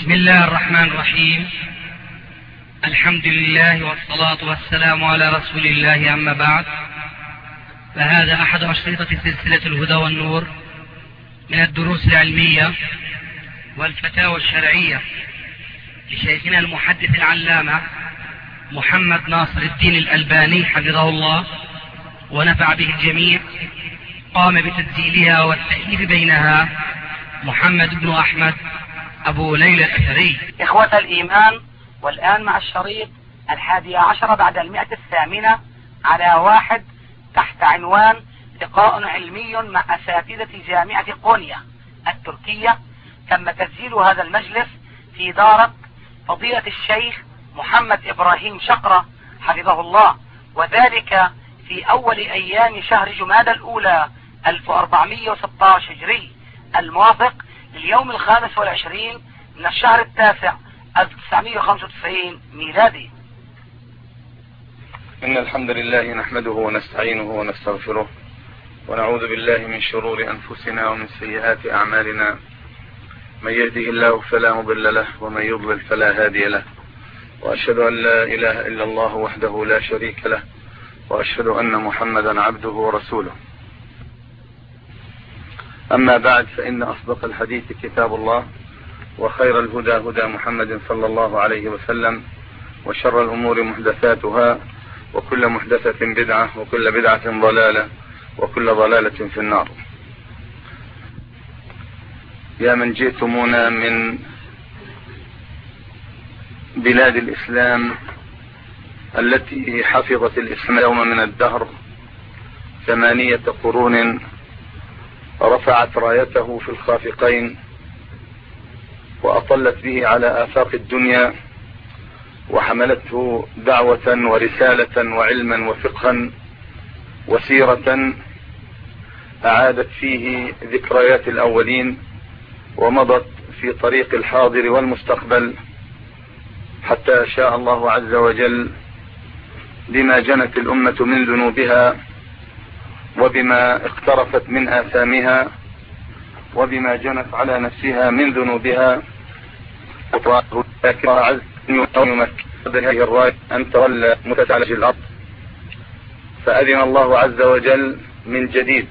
بسم الله الرحمن الرحيم. الحمد لله والصلاة والسلام على رسول الله، أما بعد، فهذا أحد أشرطة سلسلة الهدى والنور من الدروس العلمية والفتاوى الشرعية لشيخنا المحدث العلامة محمد ناصر الدين الألباني حفظه الله ونفع به الجميع. قام بتسجيلها والتأليف بينها محمد بن أحمد أبو ليلى الأثري. إخوة الإيمان، والآن مع الشريط 11 بعد 108 على 1 تحت عنوان لقاء علمي مع أساتذة جامعة قونيا التركية. تم تسجيل هذا المجلس في دار فضيلة الشيخ محمد إبراهيم شقرة حفظه الله، وذلك في أول أيام شهر جمادى الأولى 1416 هجري، الموافق لليوم 25 من الشهر التاسع 1995 ميلادي. إن الحمد لله نحمده ونستعينه ونستغفره، ونعوذ بالله من شرور أنفسنا ومن سيئات أعمالنا. من يهده الله فلا مضل له، ومن يضلل فلا هادي له، وأشهد أن لا إله إلا الله وحده لا شريك له، وأشهد أن محمدا عبده ورسوله. أما بعد، فإن أصدق الحديث كتاب الله، وخير الهدى هدى محمد صلى الله عليه وسلم، وشر الأمور محدثاتها، وكل محدثة بدعة، وكل بدعة ضلالة، وكل ضلالة في النار. يا من جئتمونا من بلاد الإسلام التي حفظت الإسلام يوم من الدهر 8 قرون، رفعت رايته في الخافقين وأطلت به على آفاق الدنيا، وحملته دعوة ورسالة وعلما وفقها وسيرة أعادت فيه ذكريات الأولين، ومضت في طريق الحاضر والمستقبل، حتى شاء الله عز وجل بما جنت الأمة من ذنوبها، وبما اقترفت من آثامها، وبما جنت على نفسها من ذنوبها، لكن عز هذه الراية أن تولى متسعلج الأرض. فأذن الله عز وجل من جديد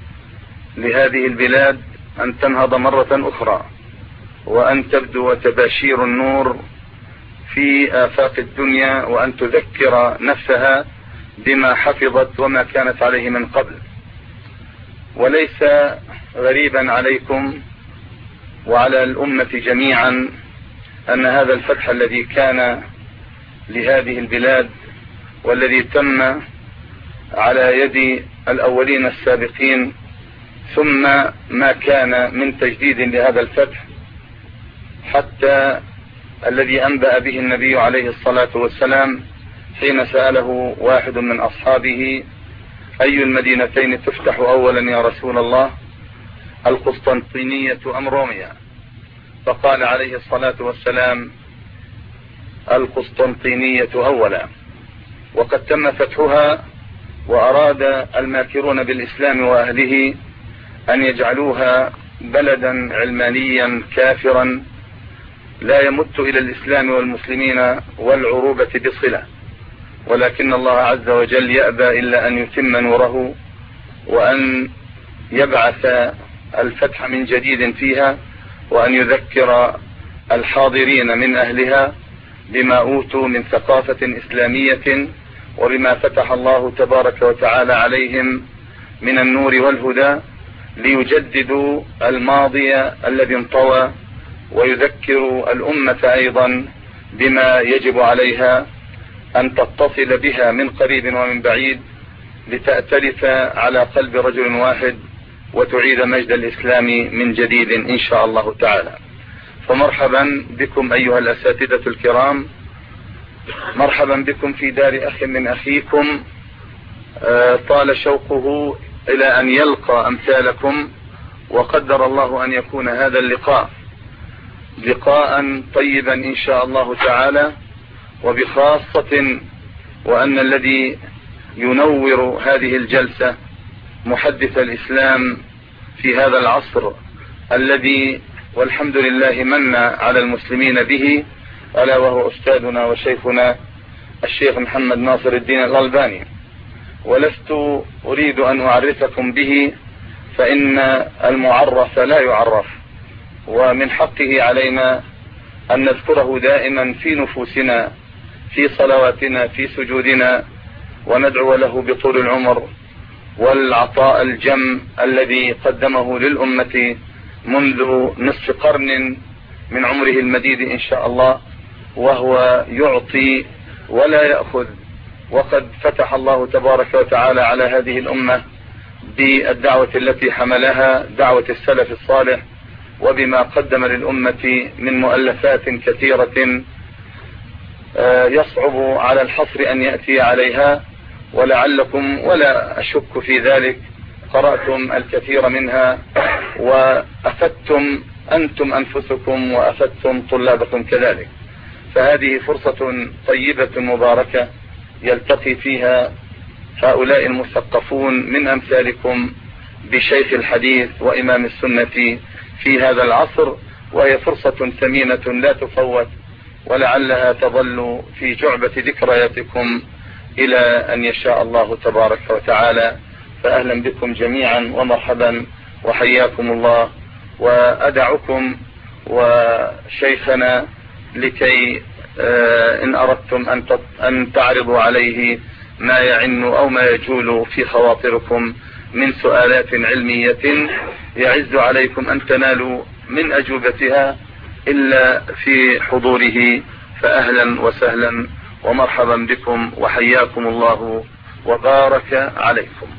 لهذه البلاد أن تنهض مرة أخرى، وأن تبدو تباشير النور في آفاق الدنيا، وأن تذكر نفسها بما حفظت وما كانت عليه من قبل. وليس غريبا عليكم وعلى الأمة جميعا أن هذا الفتح الذي كان لهذه البلاد، والذي تم على يد الأولين السابقين، ثم ما كان من تجديد لهذا الفتح، حتى الذي أنبأ به النبي عليه الصلاة والسلام حين سأله واحد من أصحابه: أي المدينتين تفتح أولا يا رسول الله، القسطنطينية أم روميا؟ فقال عليه الصلاة والسلام: القسطنطينية أولا. وقد تم فتحها، وأراد الماكرون بالإسلام وأهله أن يجعلوها بلدا علمانيا كافرا لا يمت إلى الإسلام والمسلمين والعروبة بصلة، ولكن الله عز وجل يأبى إلا أن يتم نوره، وأن يبعث الفتح من جديد فيها، وأن يذكر الحاضرين من أهلها بما أوتوا من ثقافة إسلامية، وبما فتح الله تبارك وتعالى عليهم من النور والهدى، ليجددوا الماضي الذي انطوى، ويذكروا الأمة أيضا بما يجب عليها أن تتصل بها من قريب ومن بعيد، لتأتلف على قلب رجل واحد، وتعيد مجد الإسلام من جديد إن شاء الله تعالى. فمرحبا بكم أيها الأساتذة الكرام، مرحبا بكم في دار أخ من أخيكم طال شوقه إلى أن يلقى أمثالكم، وقدر الله أن يكون هذا اللقاء لقاء طيبا إن شاء الله تعالى، وبخاصة وأن الذي ينور هذه الجلسة محدث الإسلام في هذا العصر الذي والحمد لله من على المسلمين به، ألا وهو أستاذنا وشيخنا الشيخ محمد ناصر الدين الألباني. ولست أريد أن أعرفكم به، فإن المعرف لا يعرف، ومن حقه علينا أن نذكره دائما في نفوسنا، في صلواتنا، في سجودنا، وندعو له بطول العمر والعطاء الجم الذي قدمه للأمة منذ نصف قرن من عمره المديد إن شاء الله، وهو يعطي ولا يأخذ. وقد فتح الله تبارك وتعالى على هذه الأمة بالدعوة التي حملها، دعوة السلف الصالح، وبما قدم للأمة من مؤلفات كثيرة يصعب على الحصر أن يأتي عليها، ولعلكم ولا أشك في ذلك قرأتم الكثير منها وأفدتم أنتم أنفسكم وأفدتم طلابكم كذلك. فهذه فرصة طيبة مباركة يلتقي فيها هؤلاء المثقفون من أمثالكم بشيخ الحديث وإمام السنة في هذا العصر، وهي فرصة ثمينة لا تفوت، ولعلها تظل في جعبة ذكرياتكم إلى أن يشاء الله تبارك وتعالى. فأهلا بكم جميعا ومرحبا وحياكم الله. وأدعكم وشيخنا لكي إن أردتم أن تعرضوا عليه ما يعن أو ما يجول في خواطركم من سؤالات علمية يعز عليكم أن تنالوا من أجوبتها إلا في حضوره. فأهلا وسهلا ومرحبا بكم وحياكم الله وبارك عليكم.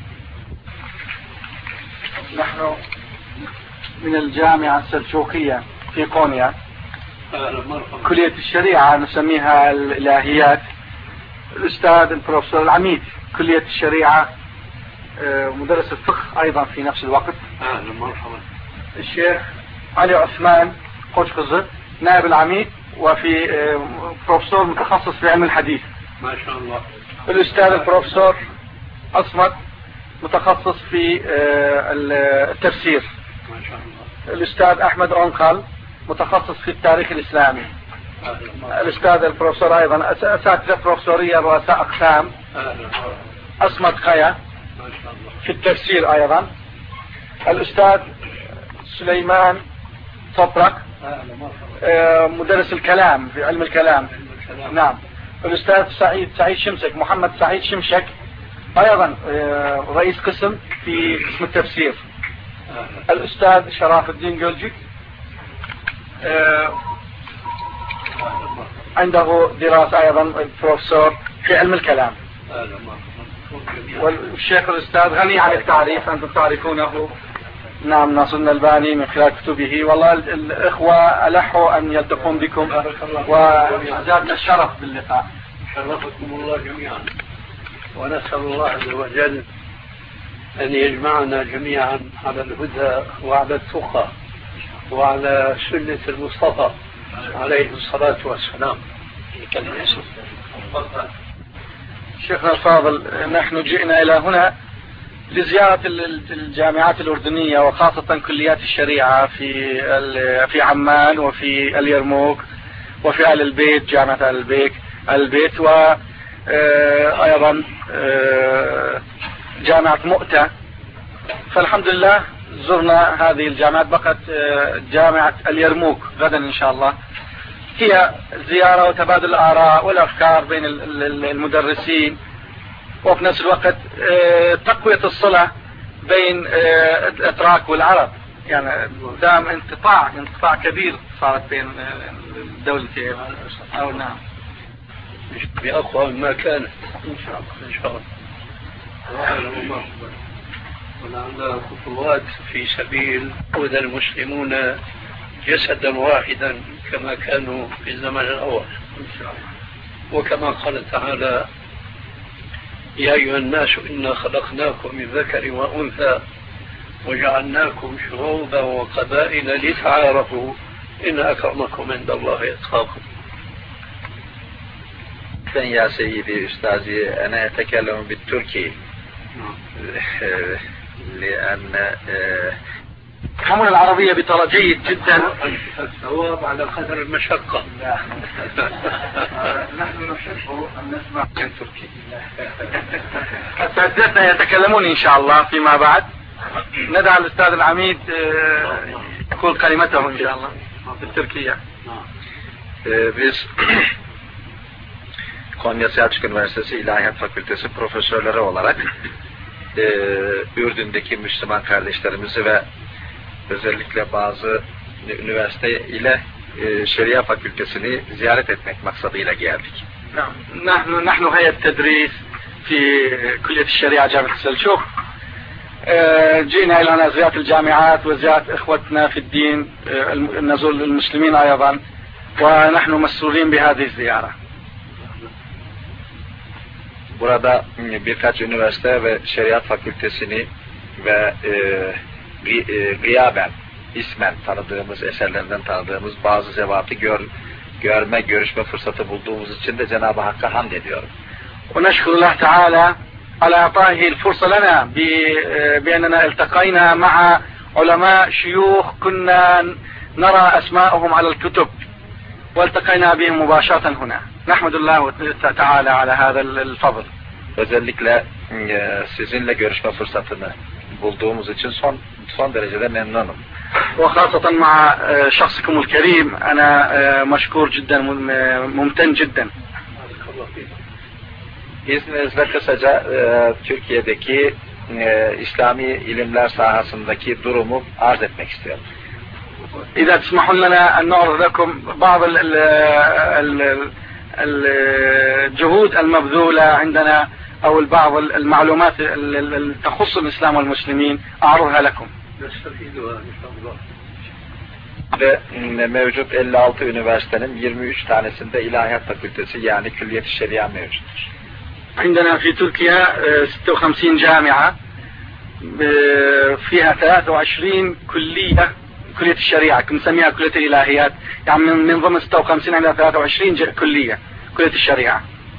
نحن من الجامعة السلجوقية في قونيا، كلية الشريعة نسميها الإلهيات. الأستاذ البروفيسور العميد كلية الشريعة، مدرس الفقه أيضا في نفس الوقت. مرحبا. الشيخ علي عثمان قشقزة نائب العميد، وفي بروفيسور متخصص في علم الحديث. ما شاء الله. الأستاذ البروفيسور أصمت متخصص في التفسير. ما شاء الله. الأستاذ أحمد أنقل متخصص في التاريخ الإسلامي. الأستاذ البروفيسور أيضا أساتذة بروفيسورية رؤساء أقسام. أصمت خيا في التفسير أيضا. الأستاذ سليمان صبرك مدرس الكلام في علم الكلام. نعم. الأستاذ سعيد شمشك، محمد سعيد شمشك أيضا رئيس قسم في قسم التفسير. الأستاذ شراف الدين جولجي عنده دراسة أيضا بروفيسور في علم الكلام. والشيخ الأستاذ غني عن التعريف، أنتم تعرفونه. نعم، ناصر الألباني من خلال كتبه. والله الإخوة ألحوا أن يلتقون بكم وزادنا الشرف باللقاء. شرفتكم الله جميعا، ونسأل الله عز وجل أن يجمعنا جميعا على الهدى وعلى التقى وعلى سنة المصطفى عليه الصلاة والسلام. شيخنا الفاضل، نحن جئنا إلى هنا لزيارة الجامعات الأردنية، وخاصة كليات الشريعة في عمان وفي اليرموك وفي آل البيت، جامعة آل البيت، وأيضا جامعة مؤتة. فالحمد لله زرنا هذه الجامعات. بقت جامعة اليرموك غدا إن شاء الله. هي زيارة وتبادل الآراء والأفكار بين المدرسين، وفي نفس الوقت تقوية الصلة بين الأتراك والعرب. يعني دام انقطاع كبير صارت بين الدولتين. أو نعم، بأقوى ما كانت إن شاء الله. إن شاء الله. ولعل خطوات في سبيل يكون المسلمون جسدا واحدا كما كانوا في الزمن الأول إن شاء الله. وكما قال تعالى: يا أيها الناس إنا خلقناكم من ذكر وأنثى وجعلناكم شعوبا وقبائل لتعارفوا إن أكرمكم عند الله أتقاكم. يا سيدي أستاذي، أنا أتكلم بالتركي لأن يفهمون العربية بطريقة جيد جدا. الثواب على قدر المشقة. نحن نحب أن نسمع تركي حتى أساتذتنا يتكلمون إن شاء الله فيما بعد. ندعى الأستاذ العميد يقول كلمته إن شاء الله بالتركية. Biz Konya Selçuk Üniversitesi İlahiyat Fakültesi profesörleri olarak Ürdün'deki Müslüman kardeşlerimizi ve özellikle bazı üniversite ile Şeria Fakültesini ziyaret etmek maksadıyla geldik. نحن هيئة تدريس في كلية الشريعة جامعة السلجوق. جئنا إلى زيارة الجامعات وزيارة إخوتنا في الدين نزور المسلمين أيضا ونحن مسرورين بهذه الزيارة. Burada birkaç üniversite ve Şeriat Fakültesini ve gıyaben, ismen tanıdığımız, eserlerinden tanıdığımız bazı zevatı görüşme fırsatı bulduğumuz için de Cenab-ı Hakk'a hamd ediyorum. ونشكر الله تعالى على إعطائه الفرصة لنا بأننا التقينا مع علماء شيوخ كنا نرى أسماءهم على الكتب والتقينا بهم مباشرة هنا. نحمد الله تعالى على هذا الفضل. Özellikle sizinle görüşme fırsatını bulduğumuz için son derecede memnunum. وخاصة مع شخصكم الكريم أنا مشكور جدا ممتن جدا. İzninizle kısaca Türkiye'deki İslami ilimler sahasındaki durumu arz etmek istiyorum. إذا تسمحون لنا أن نعرض لكم بعض الجهود المبذولة عندنا أو بعض المعلومات تخص الإسلام والمسلمين أعرضها لكم. Ve mevcut 56 üniversitenin 23 tanesinde ilahiyat fakültesi yani külliyet-i şeria mevcuttur. عندنا في تركيا 56 جامعة فيها 23 كلية كلية الشريعة نسميها كلية الإلهيات يعني من ضمن 56 عندنا 23 كلية كلية الشريعة.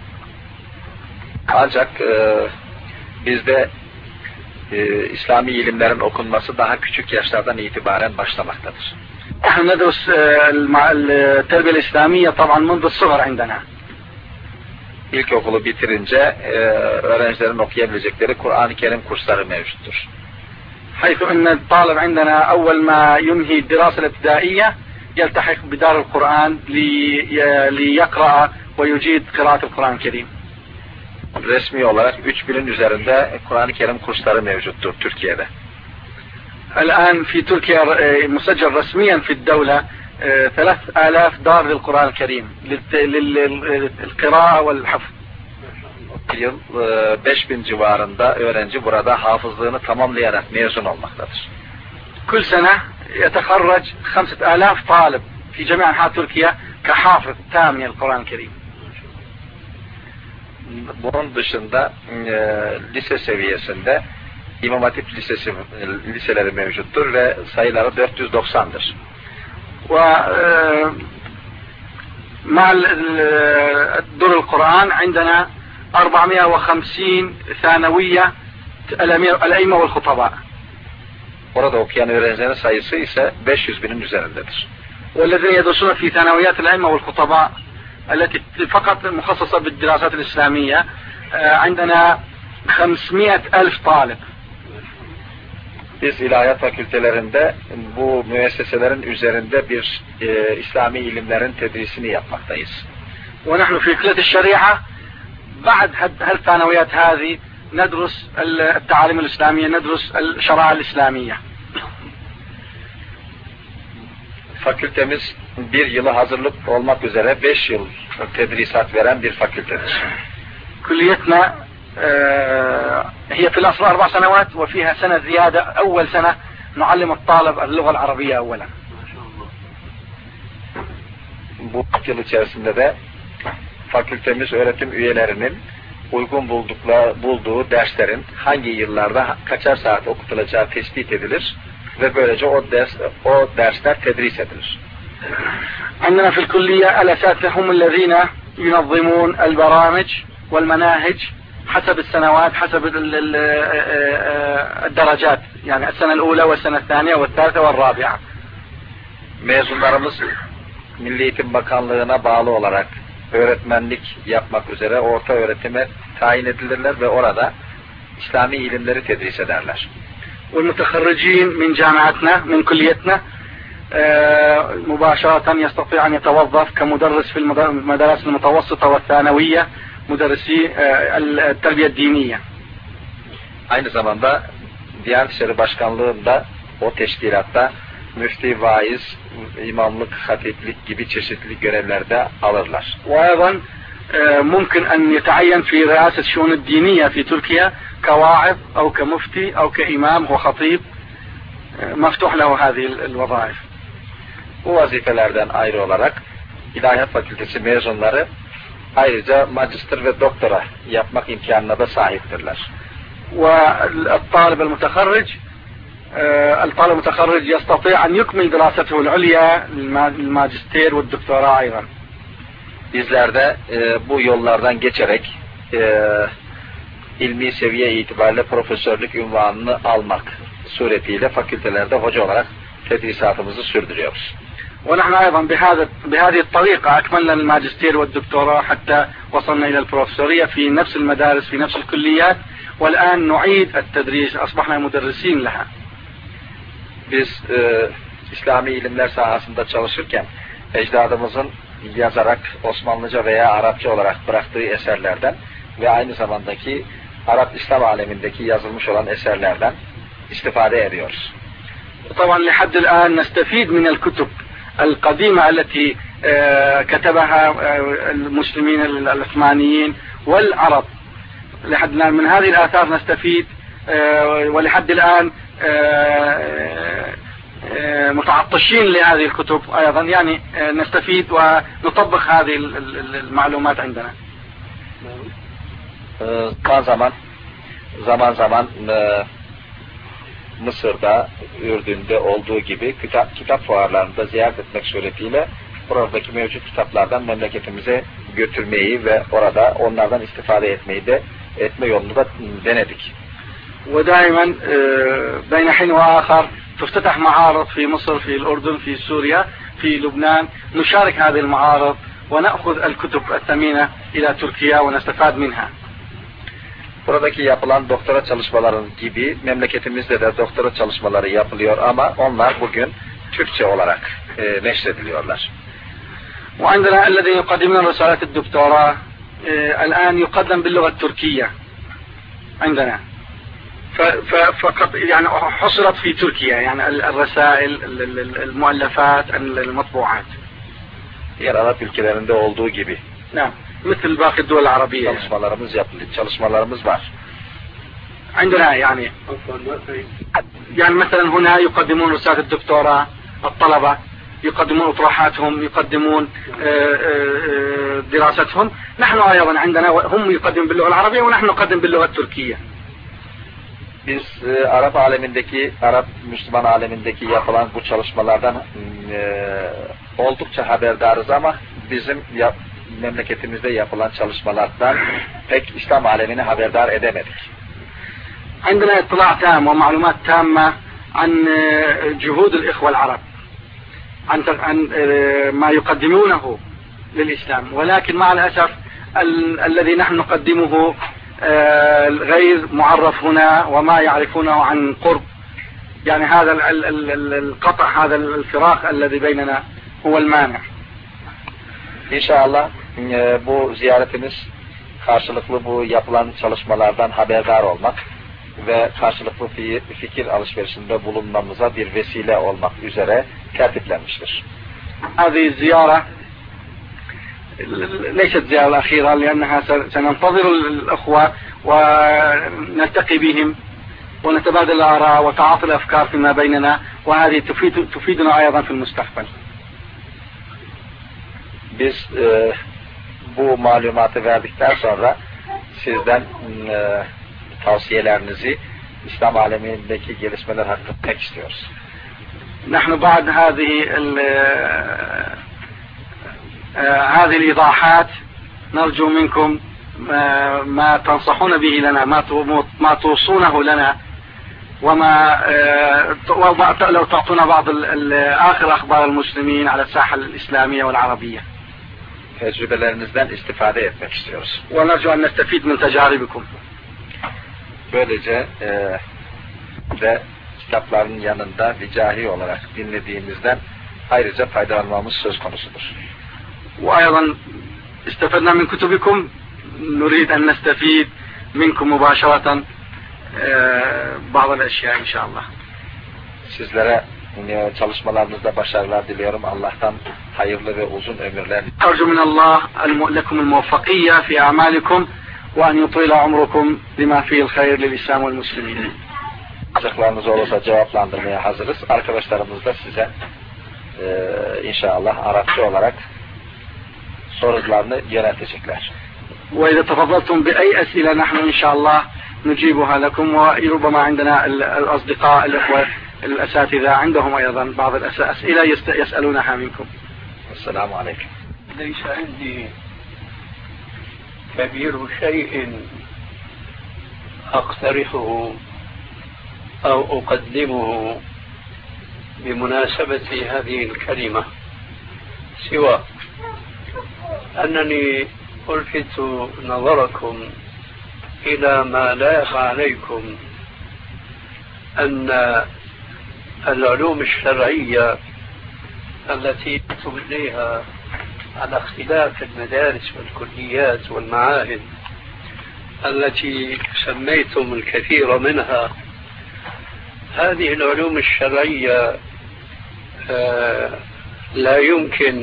Ancak bizde İslami ilimlerin okunması daha küçük yaşlardan itibaren başlamaktadır. نحن ندرس التربية الإسلامية طبعا منذ الصغر عندنا. İlkokulu bitirince öğrencilerin okuyabilecekleri Kur'an-ı Kerim kursları mevcuttur. حيث أن الطالب عندنا أول ما ينهي الدراسة الابتدائية يلتحق بدار القرآن ليقرأ ويجيد قراءة القرآن الكريم. Resmi olarak 3000'in üzerinde Kur'an-ı Kerim kursları mevcuttur Türkiye'de. الآن في تركيا مسجل رسميا في الدولة 3000 دار للقرآن الكريم للقراءة والحفظ. Yıl 5000 civarında öğrenci burada hafızlığını tamamlayarak mezun olmaktadır. كل سنة يتخرج 5000 طالب في جميع أنحاء تركيا كحافظ تام للقرآن الكريم. Bunun dışında lise seviyesinde İmam Hatip liseleri mevcuttur ve sayıları 490'dır. ومع دور القرآن عندنا 450 ثانوية الأئمة والخطباء. Orada okuyan öğrencilerin sayısı ise 500.000'in üzerindedir. والذين يدرسون في ثانويات الأئمة والخطباء التي فقط مخصصة بالدراسات الإسلامية عندنا 500,000 طالب. Biz ilahiyat fakültelerinde bu müesseselerin üzerinde bir İslami ilimlerin tedrisini yapmaktayız. ونحن في كلية الشريعة بعد هالثانويات هذه ندرس التعاليم الإسلامية ندرس الشرائع الإسلامية. Fakültemiz bir yılı hazırlık olmak üzere 5 yıl tedrisat veren bir fakültedir. كليتنا هي في الأصل 4 سنوات وفيها سنة زيادة أول سنة نعلم الطالب اللغة العربية أولا. Bu yıl içerisinde de fakültemiz öğretim üyelerinin uygun bulduğu derslerin hangi yıllarda kaçar saat okutulacağı tespit edilir ve böylece o dersler tedris edilir. عندنا في الكلية الأساتذة هم الذين ينظمون البرامج والمناهج حسب السنوات حسب الدرجات يعني السنة الأولى والسنة الثانية والثالثة والرابعة. Mezunlarımız Milli Eğitim Bakanlığı'na bağlı olarak öğretmenlik yapmak üzere orta öğretime tayin edilirler ve orada İslami ilimleri tedris ederler. والمتخرجين من جامعتنا من كليتنا مباشرة يستطيع أن يتوظف كمدرس في المدارس المتوسطة والثانوية مدرسي التربية الدينية. Aynı zamanda Diyanet İşleri Başkanlığı'nda o teşkilatta müfti, vaiz, imamlık, hatiplik gibi çeşitli görevlerde alırlar. وأيضا ممكن أن يتعين في رئاسة الشؤون الدينية في تركيا كواعظ أو كمفتي أو كإمام وخطيب مفتوح له هذه الوظائف. Bu vazifelerden ayrı olarak İlahiyat Fakültesi mezunları ayrıca magister ve doktora yapmak imkanına da sahiptirler. والطالب المتخرج يستطيع أن يكمل دراسته العليا الماجستير والدكتوراه أيضا. Bizler de bu yollardan geçerek ilmi seviye itibariyle profesörlük unvanını almak suretiyle fakültelerde hoca olarak tedrisatımızı sürdürüyoruz. ونحن أيضا بهذه الطريقة أكملنا الماجستير والدكتوراه حتى وصلنا إلى البروفيسورية في نفس المدارس في نفس الكليات والآن نعيد التدريس أصبحنا مدرسين لها. Biz İslami ilimler sahasında çalışırken ecdadımızın yazarak Osmanlıca veya Arapça olarak bıraktığı eserlerden ve aynı zamandaki Arap İslam alemindeki yazılmış olan eserlerden istifade ediyoruz. طبعا لحد الآن نستفيد من الكتب القديمة التي كتبها المسلمين العثمانيين والعرب. لحد الآن من هذه الآثار نستفيد ولحد الآن متعطشين لهذه الكتب أيضا يعني نستفيد ونطبق هذه المعلومات عندنا. Zaman zaman Mısır'da, Ürdün'de olduğu gibi kitap fuarlarında ziyaret etmek suretiyle oradaki mevcut kitaplardan memleketimize götürmeyi ve orada onlardan istifade etme yolunu da denedik. ودائما بين حين وآخر تفتتح معارض في مصر في الأردن في سوريا في لبنان نشارك هذه المعارض ونأخذ الكتب الثمينة إلى تركيا ونستفاد منها. Buradaki yapılan doktora çalışmaları gibi memleketimizde de doktora çalışmaları yapılıyor ama onlar bugün Türkçe olarak neşrediliyorlar. وعندنا الذين يقدمون رسالة الدكتوراه الآن يقدم باللغة التركية عندنا. فقط يعني حصلت في تركيا يعني الرسائل المؤلفات المطبوعات. Diğer Arap ülkelerinde olduğu gibi. نعم مثل باقي الدول العربية. Çalışmalarımız var. عندنا يعني مثلا هنا يقدمون رسالة الدكتوراه الطلبة يقدمون أطروحاتهم يقدمون دراستهم. نحن أيضا عندنا هم يقدمون باللغة العربية ونحن نقدم باللغة التركية. Biz Arap Müslüman alemindeki yapılan bu çalışmalardan oldukça haberdarız ama bizim memleketimizde yapılan çalışmalardan pek İslam alemini haberdar edemedik. عندنا اطلاع تام ومعلومات تامة عن جهود الإخوة العرب عن ما يقدمونه للإسلام ولكن مع الأسف الذي نحن نقدمه غير معرف هنا وما يعرفونه عن قرب يعني هذا القطع هذا الفراق الذي بيننا هو المانع. İnşallah bu ziyaretimiz karşılıklı bu yapılan çalışmalardan haberdar olmak ve karşılıklı fikir alışverişinde bulunmamıza bir vesile olmak üzere tertiplenmiştir. هذه الزيارة ليست زيارة أخيرة لأنها سننتظر الأخوة ونلتقي بهم ونتبادل الآراء وتعاطي الأفكار فيما بيننا وهذه تفيدنا أيضا في المستقبل. Biz bu malumatı verdikten sonra sizden tavsiyelerinizi İslam alemindeki gelişmeler hakkında pek istiyoruz. نحن بعد هذه الإيضاحات نرجو منكم ما تنصحون به لنا ما توصونه لنا وما لو تعطونا بعض آخر أخبار المسلمين على الساحة الإسلامية والعربية. Tecrübelerinizden istifade etmek istiyoruz. ونرجو أن نستفيد من تجاربكم. Böylece ve kitapların yanında vicahi olarak dinlediğimizden ayrıca faydalanmamız söz konusudur. وأيضا استفدنا من كتبكم نريد أن نستفيد منكم مباشرة بعض الأشياء إن شاء الله. Sizlere çalışmalarınızda başarılar diliyorum. Allah'tan hayırlı ve uzun ömürler. أرجو من الله لكم الموفقية في أعمالكم وأن يطيل عمركم لما فيه الخير للإسلام والمسلمين. Acıklarınız olursa cevaplandırmaya hazırız. Arkadaşlarımız da size inşallah Arapça olarak sorularını yöneltecekler. وإذا تفضلتم بأي أسئلة نحن إن شاء الله نجيبها لكم وربما عندنا الأصدقاء الأخوة الأساتذة عندهم أيضا بعض الأسئلة يسألونها منكم. السلام عليكم. ليس عندي كبير شيء أقترحه أو أقدمه بمناسبة هذه الكلمة سوى أنني ألفت نظركم إلى ما لا يخفى عليكم أن العلوم الشرعية التي تبنيها على اختلاف المدارس والكليات والمعاهد التي سميتم الكثير منها، هذه العلوم الشرعية لا يمكن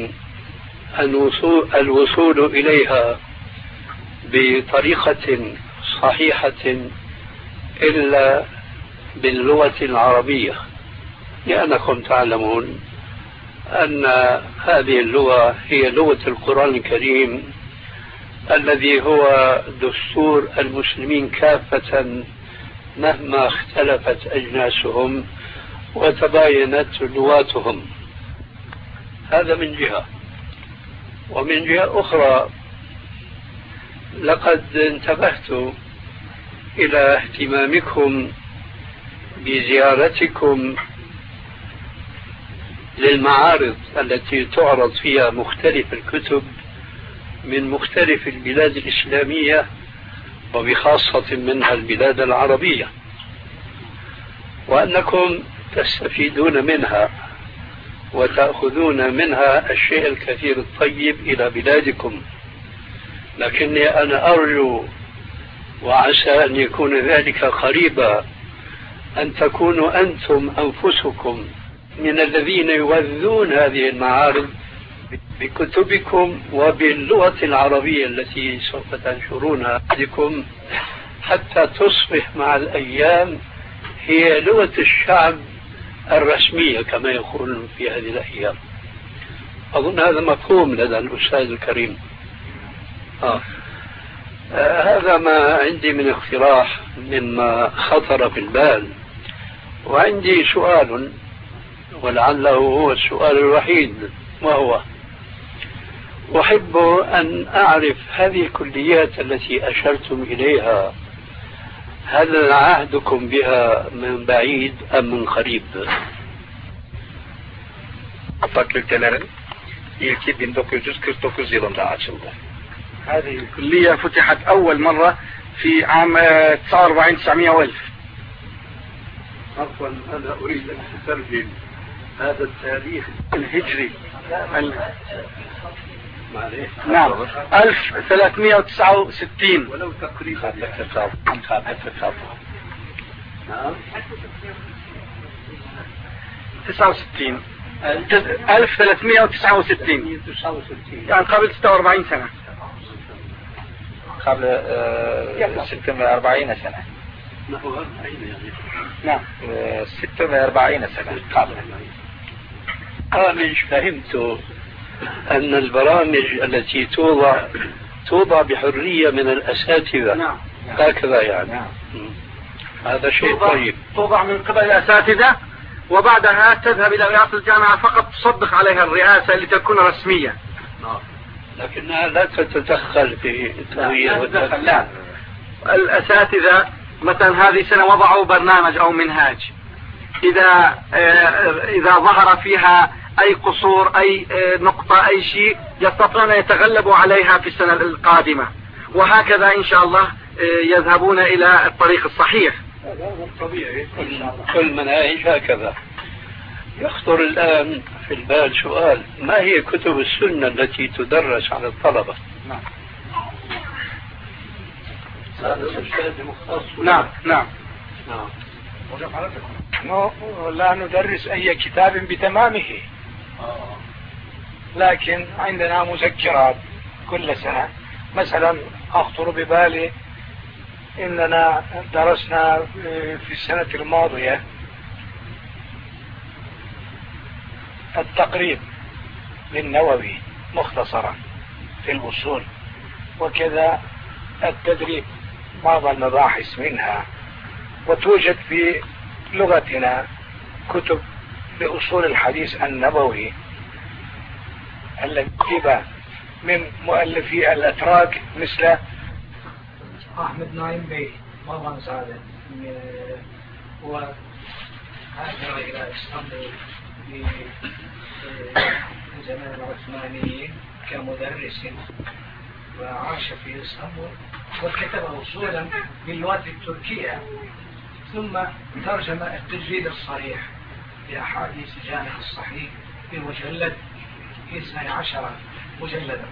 الوصول إليها بطريقة صحيحة إلا باللغة العربية، لأنكم تعلمون أن هذه اللغة هي لغة القرآن الكريم الذي هو دستور المسلمين كافة مهما اختلفت أجناسهم وتباينت لغاتهم. هذا من جهة. ومن جهة أخرى لقد انتبهت إلى اهتمامكم بزيارتكم للمعارض التي تعرض فيها مختلف الكتب من مختلف البلاد الإسلامية وبخاصة منها البلاد العربية، وأنكم تستفيدون منها وتأخذون منها الشيء الكثير الطيب إلى بلادكم. لكني أنا أرجو وعسى أن يكون ذلك قريبا أن تكونوا أنتم أنفسكم من الذين يوذون هذه المعارض بكتبكم وباللغة العربية التي سوف تنشرونها لكم حتى تصبح مع الأيام هي لغة الشعب الرسمية كما يقولون في هذه الأيام. أظن هذا مفهوم لدى الأستاذ الكريم. هذا ما عندي من اقتراح مما خطر في البال. وعندي سؤال ولعله هو السؤال الوحيد، وهو أحب أن أعرف هذه الكليات التي أشرتم إليها هل عهدكم بها من بعيد أم من قريب؟ Fakültelerin ilki 1949 yılında açıldı. هذه الكلية فتحت أول مرة في عام 49 عفوا أنا أريد أن أترجم هذا التاريخ الهجري. نعم 1369 ولو تقريبا. نعم 69 1369 يعني قبل 46 سنة. قبل 46 سنة. نعم 46 سنة قبل. برامج فهمت أن البرامج التي توضع بحرية من الأساتذة. نعم هكذا يعني. نعم. هذا شيء طيب. توضع من قبل الأساتذة وبعدها تذهب إلى رئاسة الجامعة فقط تصدق عليها الرئاسة لتكون رسمية. لكنها لا تتدخل في التغيير. لا. الأساتذة مثلا هذه السنة وضعوا برنامج أو منهاج، إذا ظهر فيها أي قصور أي نقطة أي شيء يستطيعون أن يتغلبوا عليها في السنة القادمة، وهكذا إن شاء الله يذهبون إلى الطريق الصحيح. هذا طبيعي، كل مناهج هكذا. يخطر الآن في البال سؤال: ما هي كتب السنة التي تدرس على الطلبة؟ نعم. لا ندرس أي كتاب بتمامه، لكن عندنا مذكرات كل سنة. مثلا أخطر ببالي إننا درسنا في السنة الماضية التقريب للنووي مختصرا في الوصول، وكذا التدريب بعض المباحث منها. وتوجد في لغتنا كتب لأصول الحديث النبوي التي كتب من مؤلفي الأتراك مثل أحمد نايم بي مرة سعادة، وهاجر إلى إسطنبول في زمان العثمانيين كمدرس، وعاش في إسطنبول وكتب أصولا باللغة التركية، ثم ترجم التجريد الصريح لأحاديث جامع الصحيح في مجلد 12 مجلدا،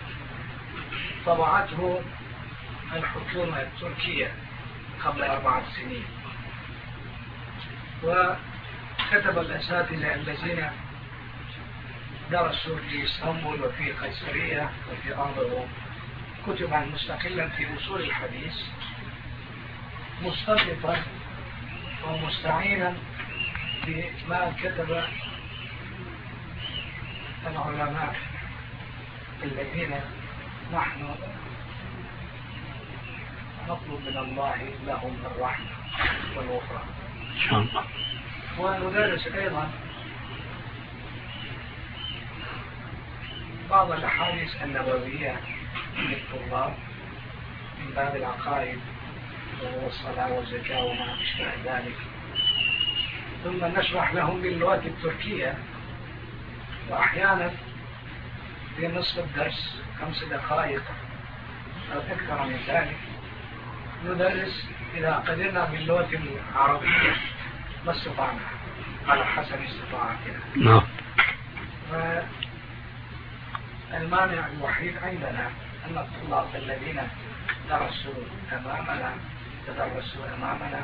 طبعته الحكومة التركية قبل 4 سنين. وكتب الأساتذة الذين درسوا في اسطنبول وفي قيصرية وفي أنظروم كتبا مستقلا في أصول الحديث، مستنبطا ومستعينا بما كتب العلماء الذين نحن نطلب من الله لهم الرحمة والغفران إن شاء الله. وندرس أيضا بعض الأحاديث النبوية للطلاب من باب العقائد والصلاة والزكاة وما أشبه ذلك، ثم نشرح لهم باللغة التركية، وأحيانا في نصف الدرس 5 دقائق أو أكثر من ذلك ندرس إذا قدرنا باللغة العربية ما استطعنا على حسب استطاعتنا. المانع الوحيد عندنا أن الطلاب الذين تدرسوا أمامنا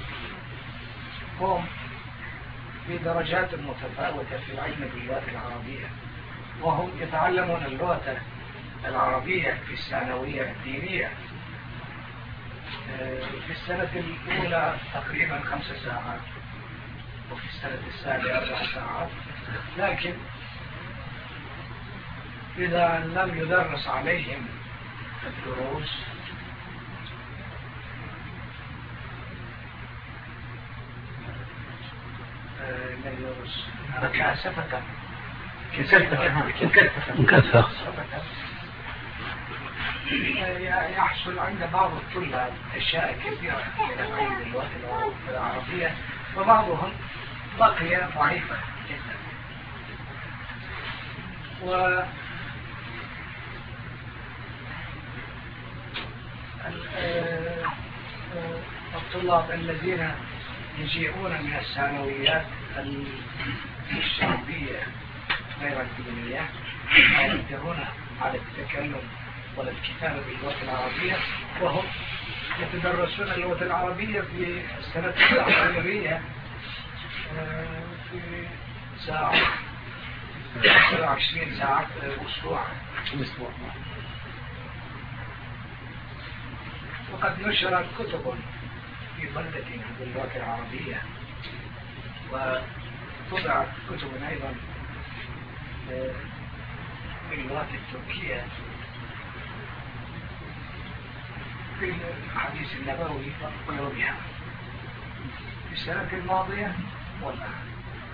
هم في درجات متفاوتة في العلم باللغة العربية، وهم يتعلمون اللغة العربية في الثانوية الدينية في السنة الأولى تقريبا 5 ساعات، وفي السنة الثانية 4 ساعات. لكن إذا لم يدرس عليهم الدروس مكاسفة يحصل عند بعض الطلاب أشياء كثيرة من العلم باللغة العربية، وبعضهم بقي ضعيفا جدا. الطلاب الذين يجيئون من الثانويات الشعبية غير الدينية يقدرون على التكلم والكتابة باللغة العربية، وهم يتدرسون اللغة العربية في السنة التحضيرية في ساعة 20 ساعة أسبوع. وقد نشرت كتب في بلدتنا باللغة العربية، وطبعت كتب أيضا باللغة التركية في الحديث النبوي وغيرها في السنة الماضية والآن.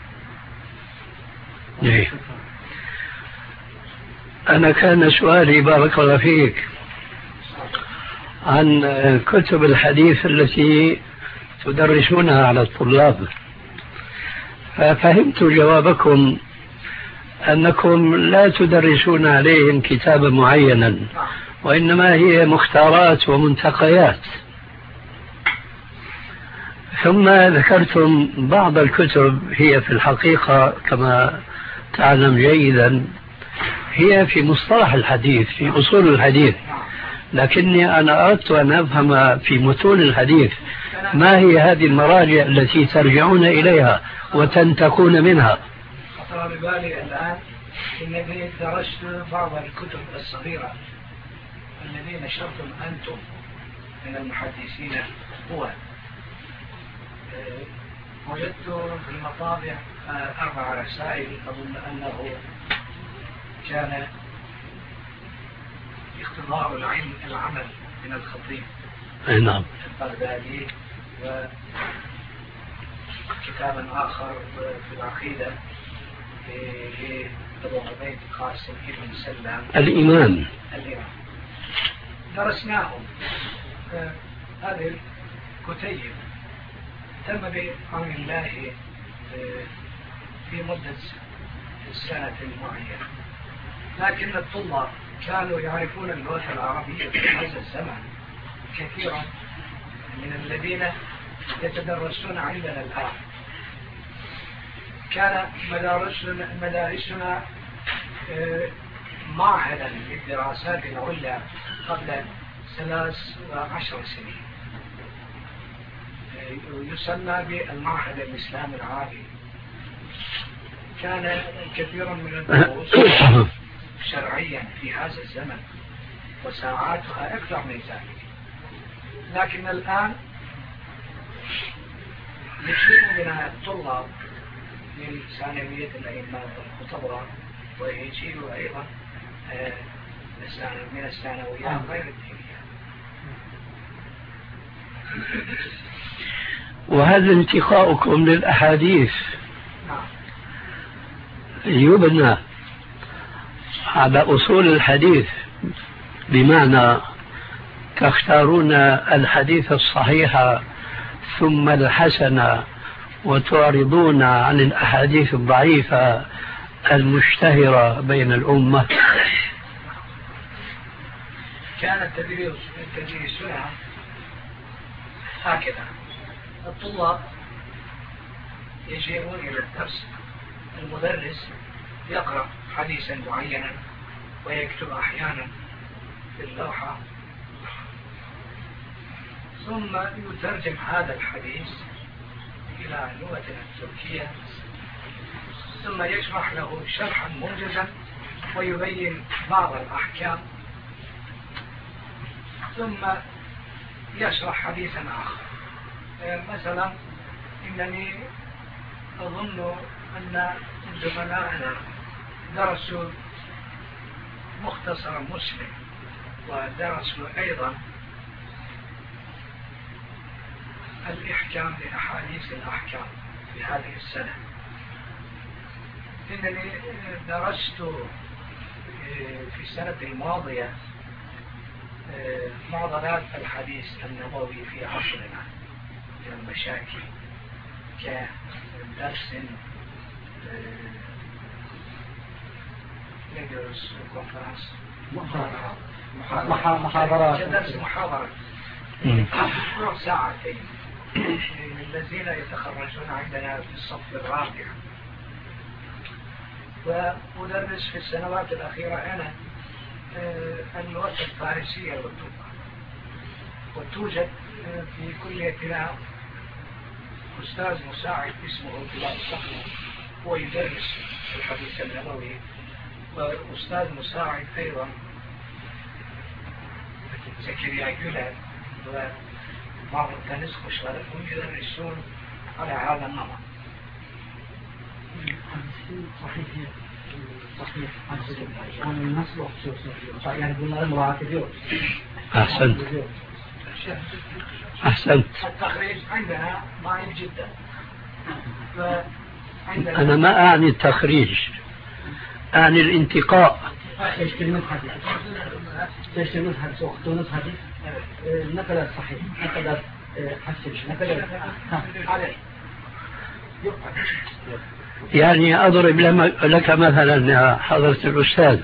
أنا كان سؤالي بارك الله فيك عن كتب الحديث التي تدرسونها على الطلاب، ففهمت جوابكم أنكم لا تدرسون عليهم كتابا معينا، وإنما هي مختارات ومنتقيات. ثم ذكرتم بعض الكتب هي في الحقيقة كما تعلم جيدا هي في مصطلح الحديث، في أصول الحديث، لكني أنا أردت أن أفهم في متون الحديث ما هي هذه المراجع التي ترجعون إليها وتنتقون منها. خطر ببالي الآن إنني درست بعض الكتب الصغيرة الذين نشرتم أنتم من المحدثين. هو وجدت في المطابع 4 رسائل أظن أنه كان اختبار العلم العمل من الخطيب نعم البغدادي، وكتابا آخر في العقيدة لأبو عبيد قاسم بن سلام الإمام. درسناهم. هذه الكتيب تم بأمر الله في مدة سنة معينة، لكن الطلاب كانوا يعرفون اللغة العربية في هذا الزمن كثيرا من الذين يتدرسون عندنا الآن. كان مدارسنا معهدا للدراسات العليا قبل 13 سنين، يسمى بالمعهد الإسلامي العالي. كان كثير من الدروس شرعيا في هذا الزمن وساعاتها أكثر من ذلك، لكن الآن يشير بنا الطلاب من ثانوية الأئمة والخطباء، ويشير أيضا من الثانويات غير الدينية. وهذا انتقاؤكم للأحاديث يبنى على أصول الحديث، بمعنى تختارون الحديث الصحيح ثم الحسن وتعرضون عن الأحاديث الضعيفة المشتهرة بين الأمة. كانت تدريسنا هكذا. الطلاب يجيئون إلى الدرس، المدرس يقرأ حديثا معينا ويكتب أحيانا في اللوحة، ثم يترجم هذا الحديث إلى لغتنا التركية، ثم يشرح له شرحا موجزا ويبين بعض الأحكام، ثم يشرح حديثا آخر. مثلا إنني أظن أن زملائنا درسوا مختصر مسلم، ودرسوا أيضا الإحكام لأحاديث الأحكام في هذه السنة. إنني درست في السنة الماضية معضلات الحديث النبوي في عصرنا من المشاكل، كدرس ندرس كونفرنس محاضرات ساعتين الذين يتخرجون عندنا في الصف الرابع. وأدرس في السنوات الأخيرة أنا اللغة الفارسية واللغة، وتوجد في كليتنا أستاذ مساعد اسمه بلال الصخري، هو يدرس الحديث النبوي، وأستاذ مساعد أيضا زكريا جلال وبعض التنسخ هم يدرسون على هذا النمط. صحيح يعني النص يعني قلنا المراكبين. أحسنت. التخريج عندنا ضعيف جدا. أنا ما أعني التخريج، أعني الانتقاء. نقل الصحيح، نقل يعني أضرب لك مثلا يا حضرة الأستاذ،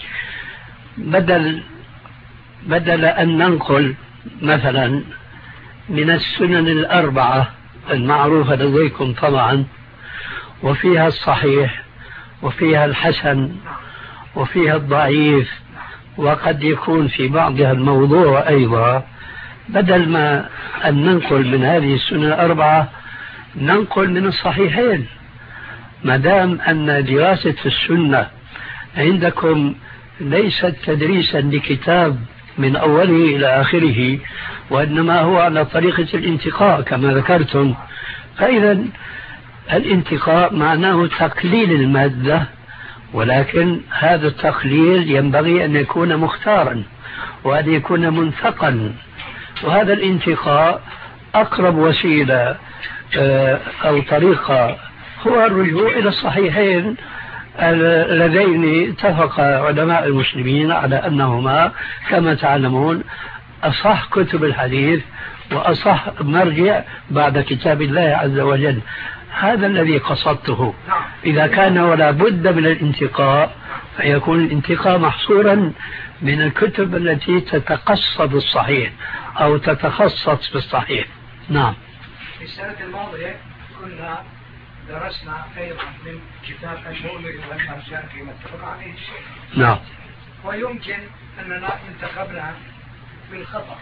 بدل أن ننقل مثلا من السنن الأربعة المعروفة لديكم طبعا، وفيها الصحيح وفيها الحسن وفيها الضعيف وقد يكون في بعضها الموضوع أيضا، بدل ما أن ننقل من هذه السنن الأربعة ننقل من الصحيحين، ما دام أن دراسة السنة عندكم ليست تدريسا لكتاب من أوله إلى آخره، وإنما هو على طريقة الانتقاء كما ذكرتم، فإذا الانتقاء معناه تقليل المادة، ولكن هذا التقليل ينبغي أن يكون مختارا وأن يكون منثقا، وهذا الانتقاء أقرب وسيلة أو طريقة هو الرجوع إلى الصحيحين اللذين اتفق علماء المسلمين على أنهما كما تعلمون أصح كتب الحديث وأصح مرجع بعد كتاب الله عز وجل. هذا الذي قصدته. إذا كان ولا بد من الانتقاء فيكون الانتقاء محصورا من الكتب التي تتقصد الصحيح أو تتخصص بالصحيح. نعم. في السنة الماضية كنا درسنا أيضا من كتاب المؤمن والمرجان فيما اتفق عليه الشيخ. نعم. ويمكن أننا انتخبنا بالخطأ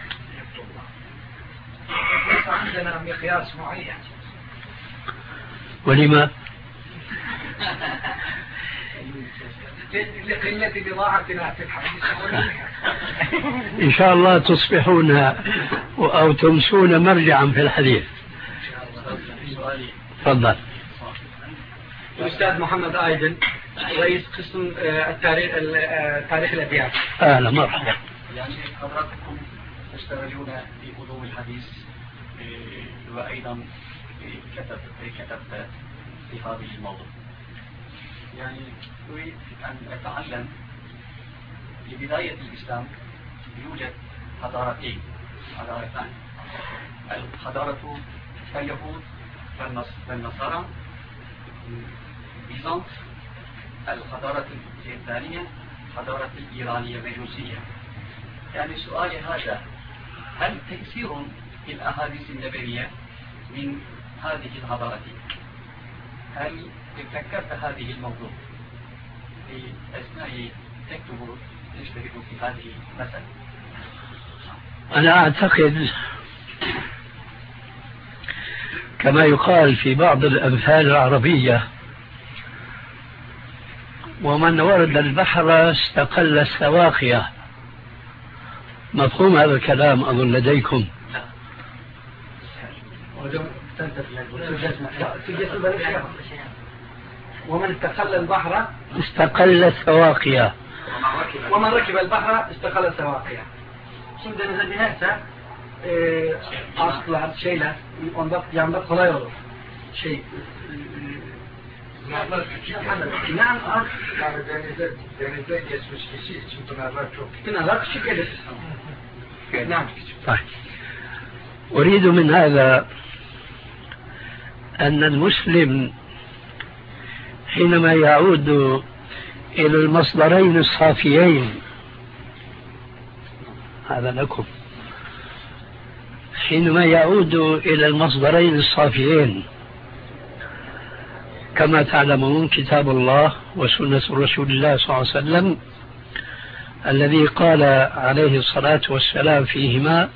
ليس عندنا مقياس معين. ولما؟ لقلة بضاعتنا في الحديث. إن شاء الله تصبحون أو تمسون مرجعا في الحديث. تفضل. الأستاذ محمد آيدن رئيس قسم تاريخ الأديان. أهلا مرحبا. يعني حضراتكم تشتغلون في علوم الحديث وأيضا كتبت في هذا الموضوع. يعني أريد أن أتعلم لبداية الإسلام يوجد حضارتين، حضارتان، الحضارة اليهود والنصارى، بيزنط، الحضارة الثانية حضارة الإيرانية المجوسية. يعني سؤالي هذا، هل تأثير الأحاديث النبوية من هذه الحضارتين؟ هل فكرت هذه الموضوع في أثناء تجتهد في هذه المسألة؟ أنا أعتقد كما يقال في بعض الأمثال العربية: ومن ورد البحر استقل السواقية. مفهوم هذا الكلام أظن لديكم. ومن استقل البحر استقل السواقية. ومن ركب البحر استقل السواقية. Şimdi nedense asla şeyler onda yanında kolay olur. denizde geçmiş kişi için pınarlar çok. Pınarlar küçük gelir. نعم. طيب. أريد من هذا أن المسلم حينما يعود إلى المصدرين الصافيين، هذا لكم، حينما يعود إلى المصدرين الصافيين كما تعلمون كتاب الله وسنة رسول الله صلى الله عليه وسلم الذي قال عليه الصلاة والسلام فيهما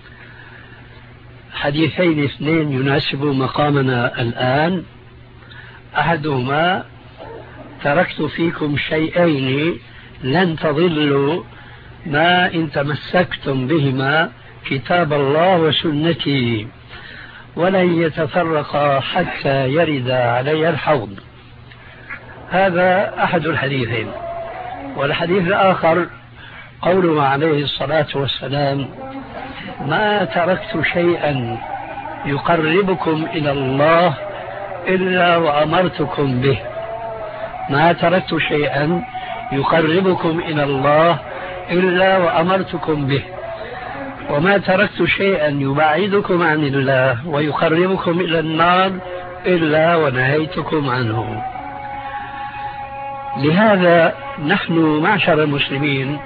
حديثين اثنين يناسب مقامنا الآن. أحدهما: تركت فيكم شيئين لن تضلوا ما إن تمسكتم بهما كتاب الله وسنتي ولن يتفرقا حتى يرد علي الحوض. هذا أحد الحديثين. والحديث الآخر قوله عليه الصلاة والسلام: ما تركت شيئا يقربكم إلى الله إلا وأمرتكم به. ما تركت شيئا يقربكم إلى الله إلا وأمرتكم به. وما تركت شيئا يبعدكم عن الله ويقربكم إلى النار إلا ونهيتكم عنه. لهذا نحن معشر المسلمين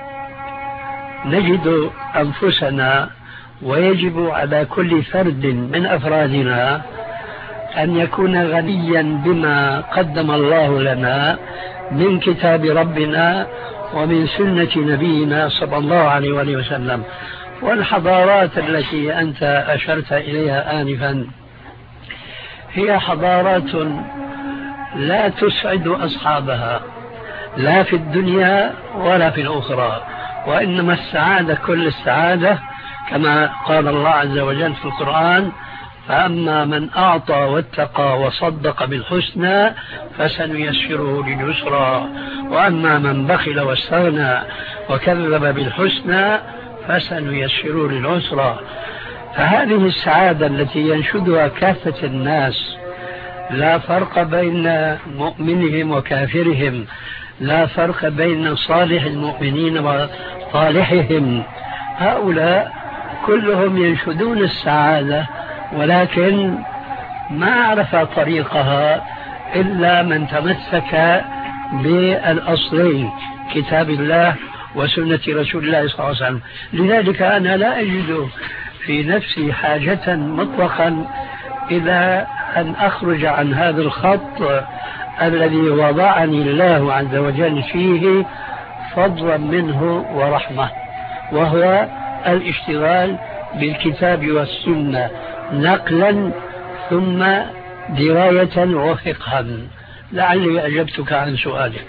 نجد أنفسنا ويجب على كل فرد من أفرادنا أن يكون غنيا بما قدم الله لنا من كتاب ربنا ومن سنة نبينا صلى الله عليه وآله وسلم. والحضارات التي أنت أشرت إليها آنفا هي حضارات لا تسعد أصحابها لا في الدنيا ولا في الأخرى، وإنما السعادة كل السعادة كما قال الله عز وجل في القرآن: فأما من أعطى واتقى وصدق بالحسنى فسنيسره لليسرى، وأما من بخل واستغنى وكذب بالحسنى فسنيسره للعسرى. فهذه السعادة التي ينشدها كافة الناس، لا فرق بين مؤمنهم وكافرهم، لا فرق بين صالح المؤمنين وصالحهم، هؤلاء كلهم ينشدون السعادة، ولكن ما عرف طريقها إلا من تمسك بالأصلين كتاب الله وسنة رسول الله صلى الله عليه وسلم. لذلك أنا لا أجد في نفسي حاجة مطلقا إلى أن أخرج عن هذا الخط الذي وضعني الله عز وجل فيه فضلا منه ورحمة، وهو الاشتغال بالكتاب والسنة نقلا ثم دراية وفقها. لعلي أجبتك عن سؤالك.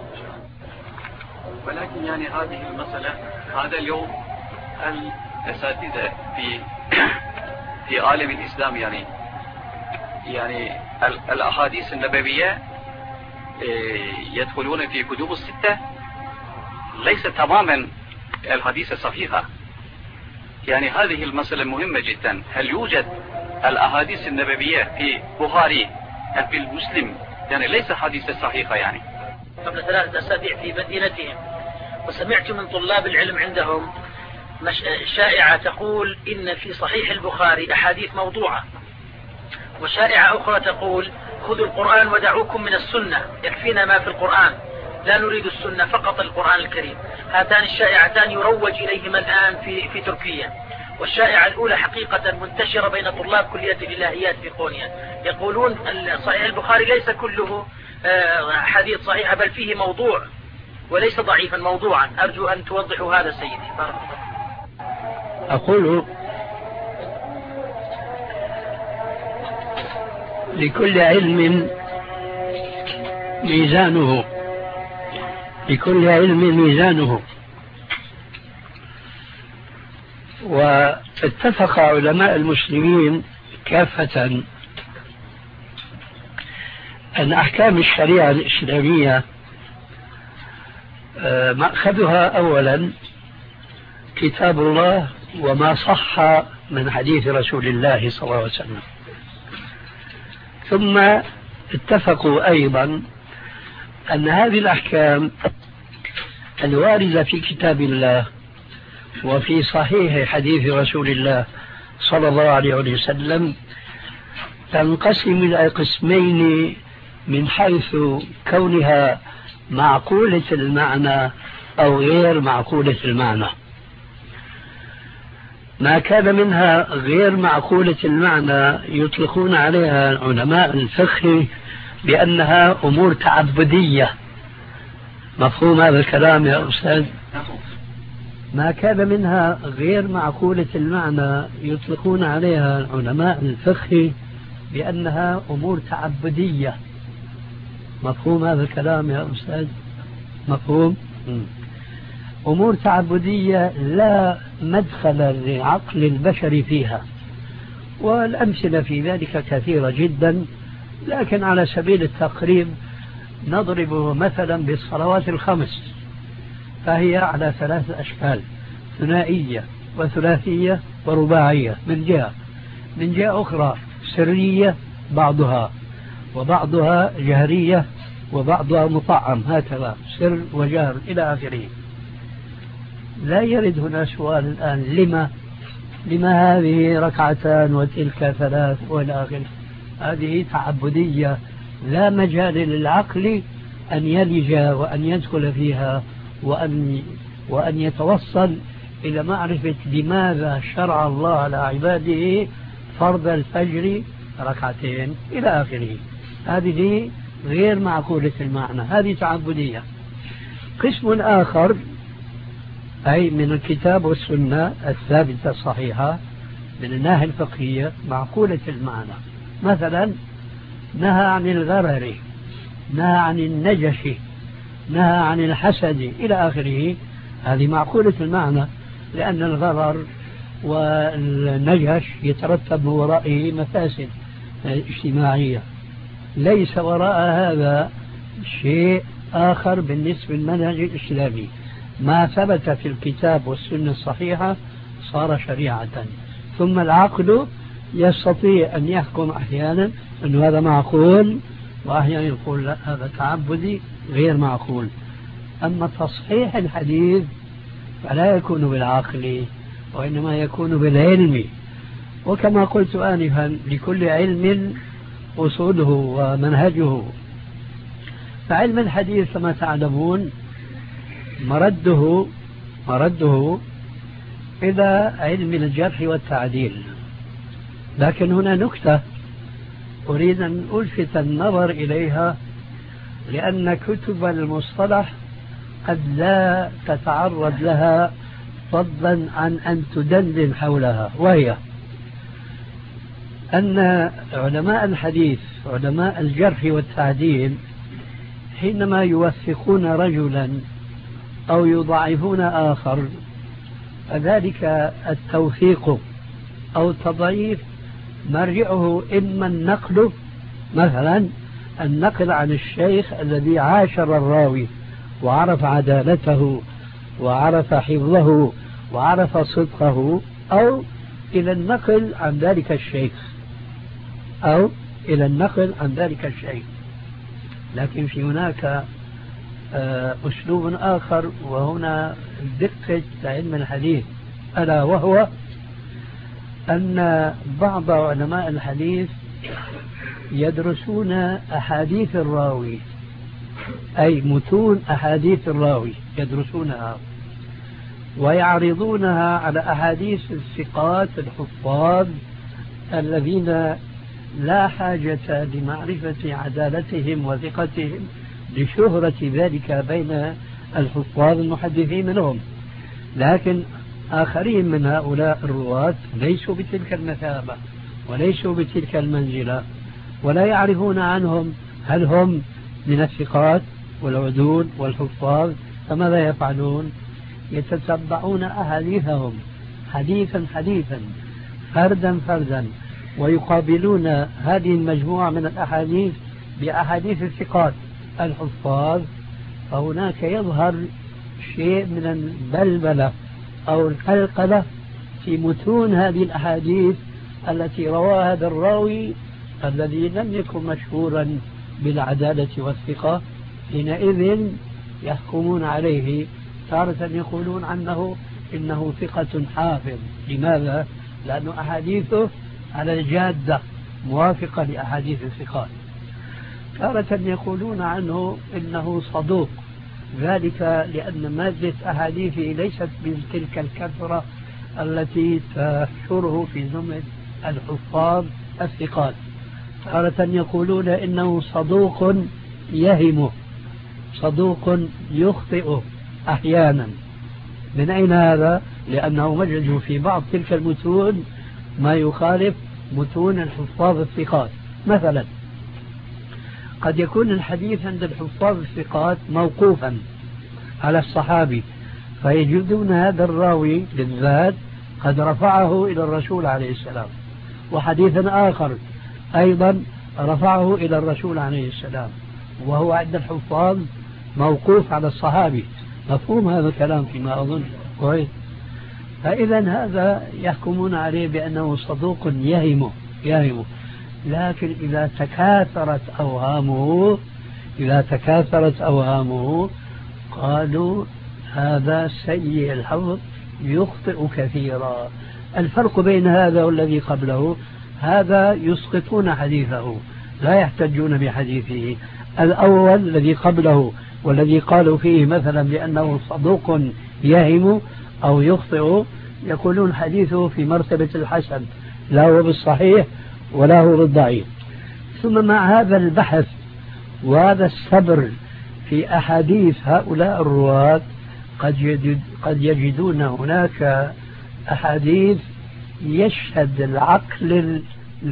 ولكن يعني هذه المسألة، هذا اليوم الأساتذة في عالم الإسلام يعني الأحاديث النبوية يدخلون في كتب الستة ليس تماما الحديث الصحيحة. يعني هذه المسألة مهمة جدا. هل يوجد الأحاديث النبوية في بخاري أم في المسلم؟ يعني ليس حديث صحيحة. يعني قبل 3 أسابيع في مدينتهم، وسمعت من طلاب العلم عندهم شائعة تقول إن في صحيح البخاري أحاديث موضوعة، وشائعة أخرى تقول خذوا القرآن ودعوكم من السنة، يكفينا ما في القرآن، لا نريد السنة فقط القرآن الكريم. هاتان الشائعتان يروج إليهما الآن في تركيا. والشائعة الأولى حقيقة منتشرة بين طلاب كلية الإلهيات في قونيا، يقولون صحيح البخاري ليس كله حديث صحيح، بل فيه موضوع وليس ضعيفا، موضوعا. أرجو أن توضحوا هذا سيدي. بارك الله. أقول لكل علم ميزانه، لكل علم ميزانه. واتفق علماء المسلمين كافة أن أحكام الشريعة الإسلامية مأخذها أولا كتاب الله وما صح من حديث رسول الله صلى الله عليه وسلم. ثم اتفقوا أيضا أن هذه الأحكام الواردة في كتاب الله وفي صحيح حديث رسول الله صلى الله عليه وسلم تنقسم إلى قسمين من حيث كونها معقولة المعنى أو غير معقولة المعنى. ما كان منها غير معقولة المعنى يطلقون عليها علماء الفقه بأنها أمور تعبدية. مفهوم هذا الكلام يا أستاذ؟ ما كان منها غير معقولة المعنى يطلقون عليها علماء الفقه بأنها أمور تعبدية. مفهوم هذا الكلام يا أستاذ؟ مفهوم؟ أمور تعبدية لا مدخل لعقل البشر فيها، والأمثلة في ذلك كثيرة جدا، لكن على سبيل التقريب نضرب مثلا بالصلوات الخمس، فهي على 3 أشكال: ثنائية وثلاثية ورباعية من جهة أخرى سرية بعضها، وبعضها جهرية، وبعضها مطعم، هكذا سر وجهر إلى آخره. لا يرد هنا سؤال الآن لما هذه ركعتان وتلك ثلاث وإلى آخره. هذه تعبدية لا مجال للعقل أن يلج وأن يدخل فيها وأن يتوصل إلى معرفة لماذا شرع الله على عباده فرض الفجر ركعتين إلى آخره. هذه غير معقولة المعنى، هذه تعبدية. قسم آخر أي من الكتاب والسنة الثابتة الصحيحة من الناحية الفقهية معقولة المعنى، مثلا نهى عن الغرر، نهى عن النجش، نهى عن الحسد إلى آخره. هذه معقولة المعنى، لأن الغرر والنجش يترتب من ورائه مفاسد اجتماعية. ليس وراء هذا شيء آخر بالنسبة للمنهج الإسلامي. ما ثبت في الكتاب والسنة الصحيحة صار شريعة، ثم العقل يستطيع أن يحكم أحيانا أن هذا معقول، وأحيانا يقول لا هذا تعبدي غير معقول. أما تصحيح الحديث فلا يكون بالعقل وإنما يكون بالعلم، وكما قلت آنفا لكل علم أصوله ومنهجه. فعلم الحديث كما تعلمون مرده إلى علم الجرح والتعديل. لكن هنا نكتة أريد أن ألفت النظر إليها، لأن كتب المصطلح قد لا تتعرض لها فضلا عن أن تدندن حولها، وهي أن علماء الحديث علماء الجرح والتعديل حينما يوثقون رجلا أو يضعفون آخر، فذلك التوثيق أو التضعيف مرجعه إما النقل، مثلا النقل عن الشيخ الذي عاشر الراوي وعرف عدالته وعرف حفظه وعرف صدقه، أو إلى النقل عن ذلك الشيخ لكن في هناك أسلوب آخر، وهنا دقة علم الحديث، ألا وهو أن بعض علماء الحديث يدرسون أحاديث الراوي، أي متون أحاديث الراوي يدرسونها ويعرضونها على أحاديث الثقات الحفاظ الذين لا حاجة لمعرفة عدالتهم وثقتهم لشهرة ذلك بين الحفاظ المحدثين منهم. لكن آخرين من هؤلاء الرواة ليسوا بتلك المثابة وليسوا بتلك المنزلة، ولا يعرفون عنهم هل هم من الثقات والعدول والحفاظ. فماذا يفعلون؟ يتتبعون أحاديثهم حديثا حديثا فردا فردا، ويقابلون هذه المجموعة من الأحاديث بأحاديث الثقات الحفاظ. فهناك يظهر شيء من البلبلة أو القلقلة في متون هذه الأحاديث التي رواها هذا الراوي الذي لم يكن مشهورا بالعدالة والثقة. حينئذ يحكمون عليه، تارة يقولون عنه إنه ثقة حافظ. لماذا؟ لأن أحاديثه على الجادة موافقة لأحاديث الثقات. تارة يقولون عنه إنه صدوق، ذلك لأن مادة أحاديثه ليست بتلك الكثرة التي تشهره في زمن الحفاظ الثقات. تارة يقولون إنه صدوق يهم، صدوق يخطئ أحيانا. من أين هذا؟ لأنه مجد في بعض تلك المتون ما يخالف متون الحفاظ الثقات. مثلا قد يكون الحديث عند الحفاظ الثقات موقوفا على الصحابي، فيجدون هذا الراوي بالذات قد رفعه إلى الرسول عليه السلام، وحديثا آخر أيضا رفعه إلى الرسول عليه السلام، وهو عند الحفاظ موقوف على الصحابي. مفهوم هذا الكلام فيما أظن كويس؟ فإذا هذا يحكمون عليه بأنه صدوق يهم. لكن إذا تكاثرت أوهامه قالوا هذا سيء الحفظ يخطئ كثيرا. الفرق بين هذا والذي قبله هذا يسقطون حديثه لا يحتجون بحديثه. الأول الذي قبله والذي قالوا فيه مثلا بأنه صدوق يهم أو يخطئ يقولون حديثه في مرتبة الحسن لا هو بالصحيح ولا هو بالضعيف. ثم مع هذا البحث وهذا الصبر في أحاديث هؤلاء الرواة قد يجدون هناك أحاديث يشهد العقل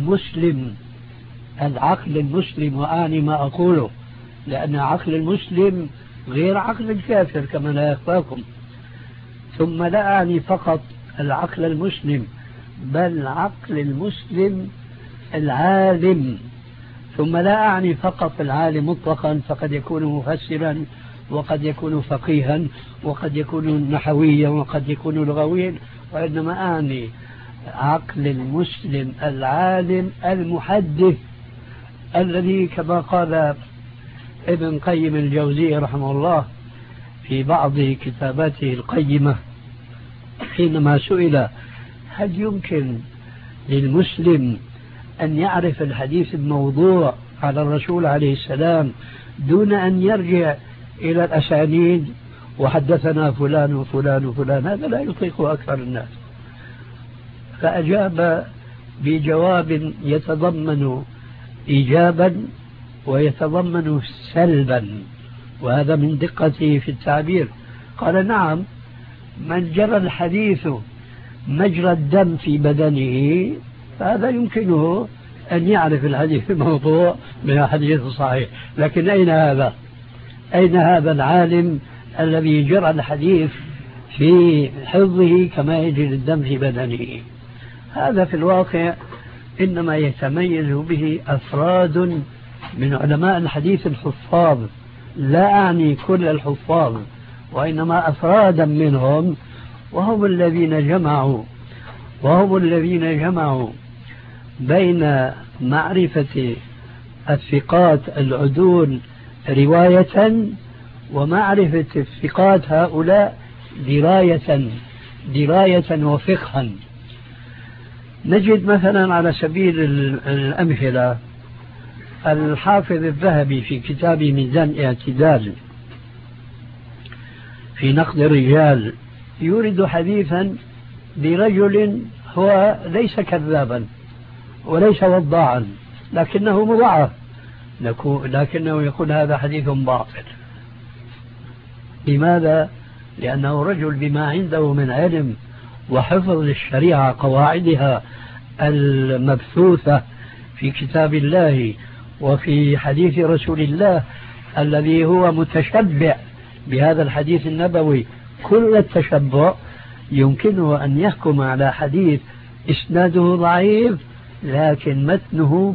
المسلم وأعني ما أقوله لأن عقل المسلم غير عقل الكافر كما لا يخفاكم. ثم لا أعني فقط العقل المسلم بل عقل المسلم العالم. ثم لا أعني فقط العالم مطلقا فقد يكون مفسرا وقد يكون فقيها وقد يكون نحويا وقد يكون لغويا، وإنما أعني عقل المسلم العالم المحدث الذي كما قال ابن قيم الجوزية رحمه الله في بعض كتاباته القيمة حينما سئل هل يمكن للمسلم أن يعرف الحديث الموضوع على الرسول عليه السلام دون أن يرجع إلى الأسانيد وحدثنا فلان وفلان وفلان، هذا لا يطيقه أكثر الناس. فأجاب بجواب يتضمن إيجابا ويتضمن سلبا، وهذا من دقته في التعبير. قال نعم، من جرى الحديث مجرى الدم في بدنه فهذا يمكنه أن يعرف الحديث الموضوع من الحديث الصحيح، لكن أين هذا العالم الذي جرى الحديث في حفظه كما يجري الدم في بدنه؟ هذا في الواقع إنما يتميز به أفراد من علماء الحديث الحفاظ، لا أعني كل الحفاظ وإنما أفرادا منهم، وهم الذين جمعوا بين معرفة الثقات العدول رواية ومعرفة الثقات هؤلاء دراية وفقها. نجد مثلا على سبيل الأمثلة الحافظ الذهبي في كتاب ميزان اعتدال في نقد الرجال يورد حديثا برجل هو ليس كذابا وليس وضاعا لكنه مضاعف، لكنه يقول هذا حديث باطل. لماذا؟ لأنه رجل بما عنده من علم وحفظ للشريعة قواعدها المبثوثة في كتاب الله وفي حديث رسول الله الذي هو متشبع بهذا الحديث النبوي كل التشبع، يمكنه أن يحكم على حديث إسناده ضعيف لكن متنه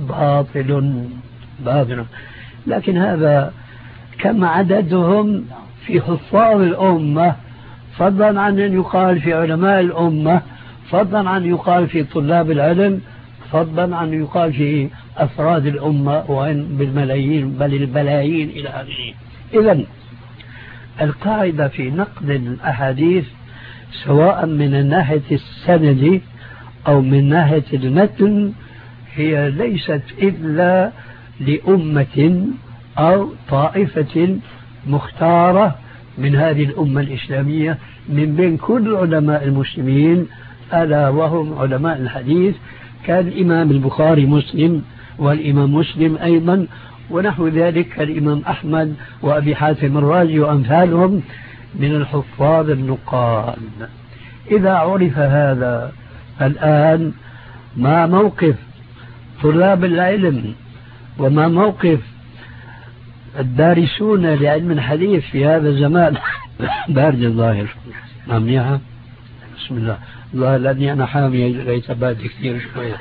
باطل. لكن هذا كم عددهم في حفاظ الأمة، فضلا عن أن يقال في علماء الأمة، فضلا عن يقال في طلاب العلم، فضلا عن يقال في أفراد الأمة وإن بالملايين بل البلايين إلى آخره. إذن القاعدة في نقد الأحاديث سواء من ناحية السند أو من ناحية المتن هي ليست إلا لأمة أو طائفة مختارة من هذه الأمة الإسلامية من بين كل علماء المسلمين، ألا وهم علماء الحديث كالإمام البخاري مسلم والإمام مسلم أيضا ونحو ذلك كالإمام أحمد وأبي حاتم الرازي وأمثالهم من الحفاظ النقاد. إذا عرف هذا الآن ما موقف طلاب العلم وما موقف الدارسون لعلم الحديث في هذا الزمان بارد الظاهر ممنيعة بسم الله الله لأني أنا حامي ليس بارد كثير شوية.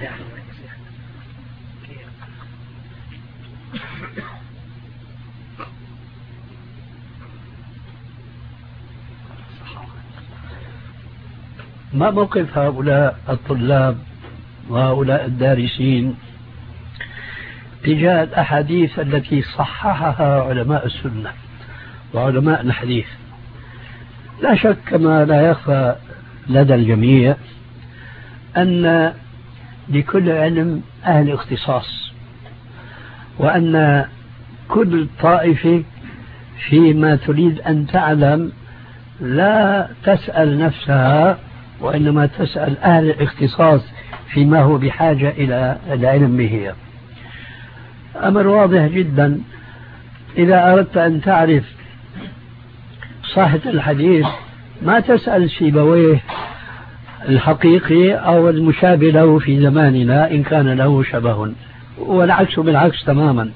ما موقف هؤلاء الطلاب وهؤلاء الدارسين تجاه الأحاديث التي صححها علماء السنة وعلماء الحديث؟ لا شك كما لا يخفى لدى الجميع أن لكل علم أهل اختصاص، وأن كل طائفة فيما تريد أن تعلم لا تسأل نفسها، وإنما تسأل أهل الاختصاص فيما هو بحاجة إلى العلم به. أمر واضح جدا. إذا أردت أن تعرف صحة الحديث ما تسأل سيبويه الحقيقي أو المشابه له في زماننا إن كان له شبه، والعكس بالعكس تماما.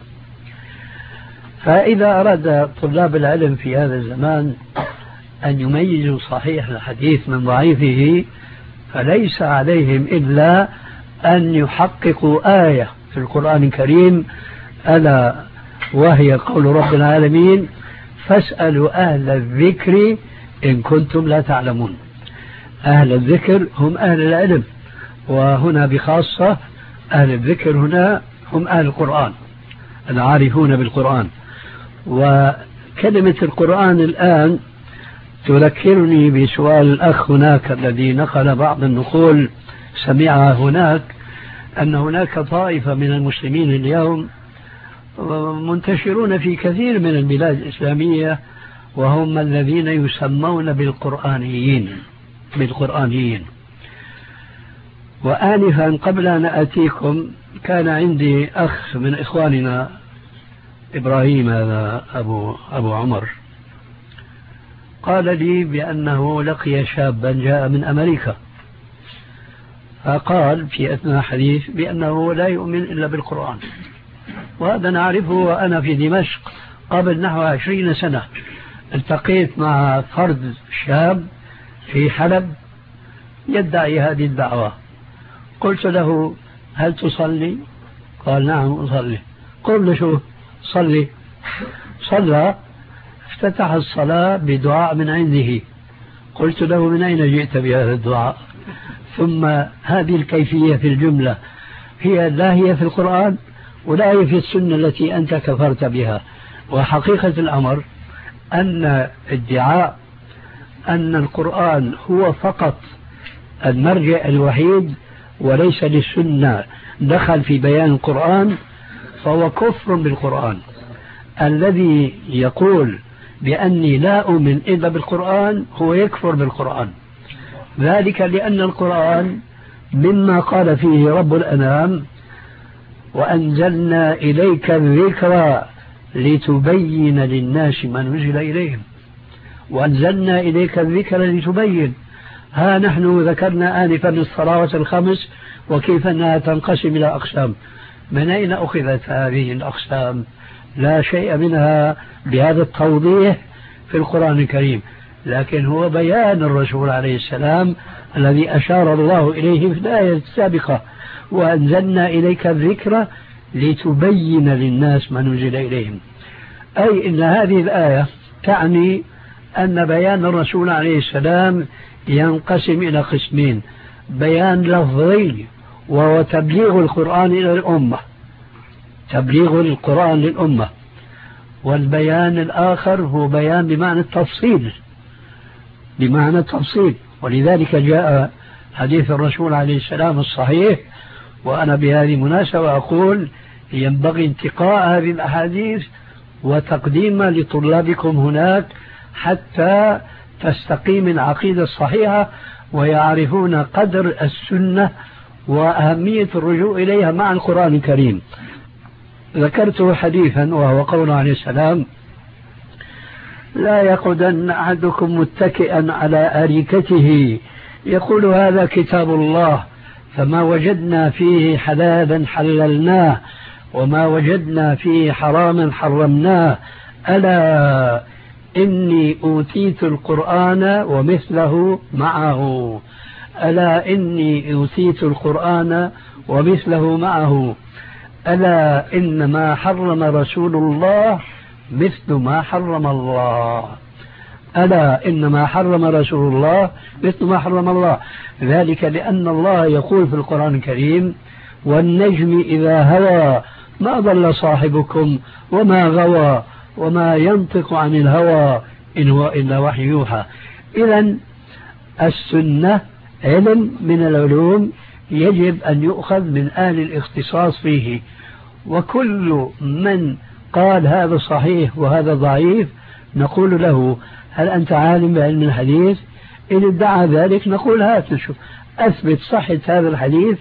فإذا أراد طلاب العلم في هذا الزمان أن يميزوا صحيح الحديث من ضعيفه فليس عليهم إلا أن يحققوا آية في القرآن الكريم، ألا وهي قول رب العالمين: فاسألوا أهل الذكر إن كنتم لا تعلمون. أهل الذكر هم أهل العلم، وهنا بخاصة أهل الذكر هنا هم أهل القرآن العارفون بالقرآن. وكلمة القرآن الآن تذكرني بسؤال الأخ هناك الذي نقل بعض النقول سمعها هناك، أن هناك طائفة من المسلمين اليوم منتشرون في كثير من البلاد الإسلامية وهم الذين يسمون بالقرآنيين. وآنفا قبل أن أتيكم كان عندي أخ من إخواننا إبراهيم، هذا أبو عمر، قال لي بأنه لقي شابا جاء من أمريكا، فقال في أثناء حديث بأنه لا يؤمن إلا بالقرآن. وهذا نعرفه، وأنا في دمشق قبل نحو 20 سنة التقيت مع فرد شاب في حلب يدعي هذه الدعوة. قلت له: هل تصلي؟ قال: نعم أصلي. قل له: شو صلي؟ صلى، افتتح الصلاة بدعاء من عنده. قلت له: من أين جئت بهذا الدعاء؟ ثم هذه الكيفية في الجملة لا هي في القرآن ولا هي في السنة التي أنت كفرت بها. وحقيقة الأمر أن ادعاء أن القرآن هو فقط المرجع الوحيد وليس للسنة دخل في بيان القرآن فهو كفر بالقرآن. الذي يقول بأني لا أؤمن إلا بالقرآن هو يكفر بالقرآن، ذلك لأن القرآن مما قال فيه رب الأنام: وأنزلنا إليك الذكر لتبين للناس ما نزل إليهم. وأنزلنا إليك الذكر لتبين. ها نحن ذكرنا آنفا الصلوات الخمس وكيف أنها تنقسم إلى أقسام. من أين أخذت هذه الأقسام؟ لا شيء منها بهذا التوضيح في القرآن الكريم، لكن هو بيان الرسول عليه السلام الذي أشار الله إليه في الآية السابقة: وأنزلنا إليك الذكر لتبين للناس ما نزل إليهم. أي إن هذه الآية تعني أن بيان الرسول عليه السلام ينقسم إلى قسمين: بيان لفظي وهو تبليغ القرآن إلى الأمة، تبليغ القرآن للأمة، والبيان الآخر هو بيان بمعنى التفصيل، بمعنى التفصيل. ولذلك جاء حديث الرسول عليه السلام الصحيح. وأنا بهذه المناسبة أقول ينبغي انتقاء هذه الأحاديث وتقديمها لطلابكم هناك حتى تستقيم العقيدة الصحيحة ويعرفون قدر السنة وأهمية الرجوع إليها مع القرآن الكريم. ذكرت حديثا وهو قول عليه السلام: لا يقعدن أحدكم متكئا على أريكته يقول هذا كتاب الله فما وجدنا فيه حلالا حللناه وما وجدنا فيه حراما حرمناه ألا إني أوتيت القرآن ومثله معه، ألا إني أوتيت القرآن ومثله معه، ألا إنما حرم رسول الله مثل ما حرم الله، ألا إنما حرم رسول الله مثل ما حرم الله. ذلك لأن الله يقول في القرآن الكريم: والنجم إذا هوى ما ضل صاحبكم وما غوى وما ينطق عن الهوى إن هو إلا وحي يوحى. إذا السنة علم من العلوم يجب أن يؤخذ من أهل الاختصاص فيه، وكل من قال هذا صحيح وهذا ضعيف نقول له هل أنت عالم بعلم الحديث؟ إن ادعى ذلك نقول هات نشوف أثبت صحة هذا الحديث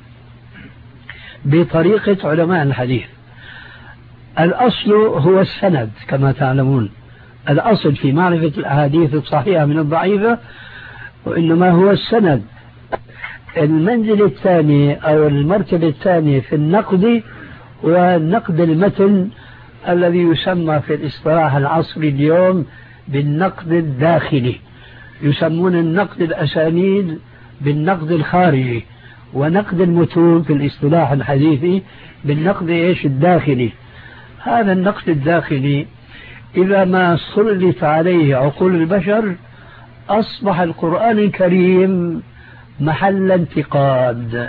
بطريقة علماء الحديث. الأصل هو السند كما تعلمون، الأصل في معرفة الأحاديث الصحيحة من الضعيفة وإنما هو السند. المنزل الثاني أو المرتبة الثانية في النقد ونقد المتن الذي يسمى في الاصطلاح العصري اليوم بالنقد الداخلي. يسمون النقد الأسانيد بالنقد الخارجي، ونقد المتون في الاصطلاح الحديثي بالنقد الداخلي. هذا النقد الداخلي إذا ما سلط عليه عقول البشر أصبح القرآن الكريم محل انتقاد،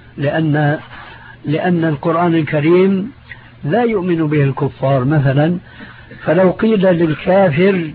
لأن القرآن الكريم لا يؤمن به الكفار مثلا. فلو قيل للكافر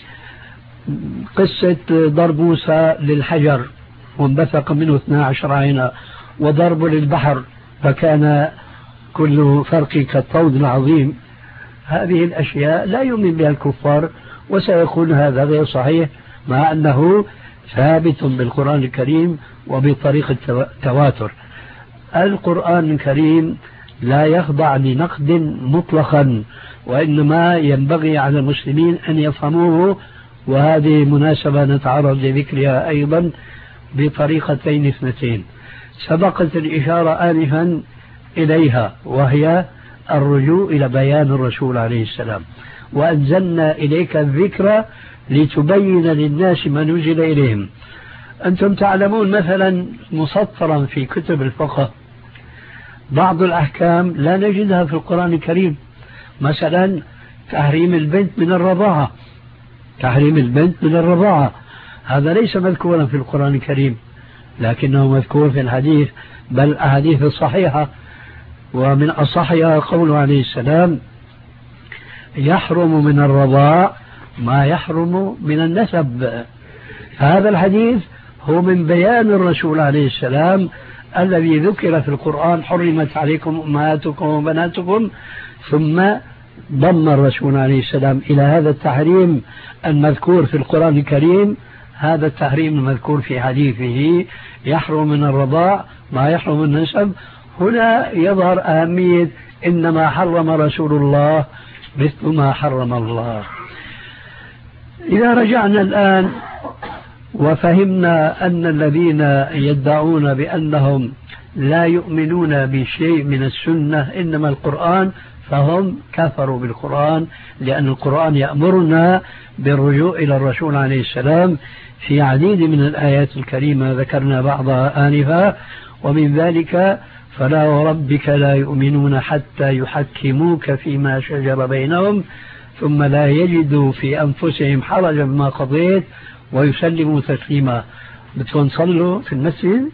قصة ضرب موسى للحجر وانبثق منه 12 عينا، وضرب للبحر فكان كل فرق كالطود العظيم، هذه الأشياء لا يؤمن بها الكفار، وسيكون هذا غير صحيح مع أنه ثابت بالقرآن الكريم وبطريقة التواتر. القرآن الكريم لا يخضع لنقد مطلقا، وإنما ينبغي على المسلمين أن يفهموه، وهذه مناسبة نتعرض لذكرها أيضا بطريقتين اثنتين سبقت الإشارة آنفا إليها، وهي الرجوع إلى بيان الرسول عليه السلام. وأنزلنا إليك الذكر لتبين للناس ما نزل إليهم. أنتم تعلمون مثلا مسطرا في كتب الفقه بعض الأحكام لا نجدها في القرآن الكريم، مثلا تحريم البنت من الرضاعة، تحريم البنت من الرضاعة هذا ليس مذكورا في القرآن الكريم، لكنه مذكور في الحديث، بل الأحاديث الصحيحة. ومن أصحها قوله عليه السلام يحرم من الرضاع ما يحرم من النسب. هذا الحديث هو من بيان الرسول عليه السلام الذي ذكر في القرآن حرمت عليكم أمهاتكم وبناتكم، ثم ضم الرسول عليه السلام إلى هذا التحريم المذكور في القرآن الكريم هذا التحريم المذكور في حديثه يحرم من الرضاع ما يحرم من النسب. هنا يظهر أهمية إنما حرم رسول الله مثل ما حرم الله. إذا رجعنا الآن وفهمنا أن الذين يدعون بأنهم لا يؤمنون بشيء من السنة إنما القرآن، فهم كفروا بالقرآن، لأن القرآن يأمرنا بالرجوع إلى الرسول عليه السلام في عديد من الآيات الكريمة ذكرنا بعضها آنفا، ومن ذلك فلا وربك لا يؤمنون حتى يحكموك فيما شجر بينهم ثم لا يجدوا في أنفسهم حرجا مما قضيت ويسلموا تسليما. بدكم تصلوا في المسجد؟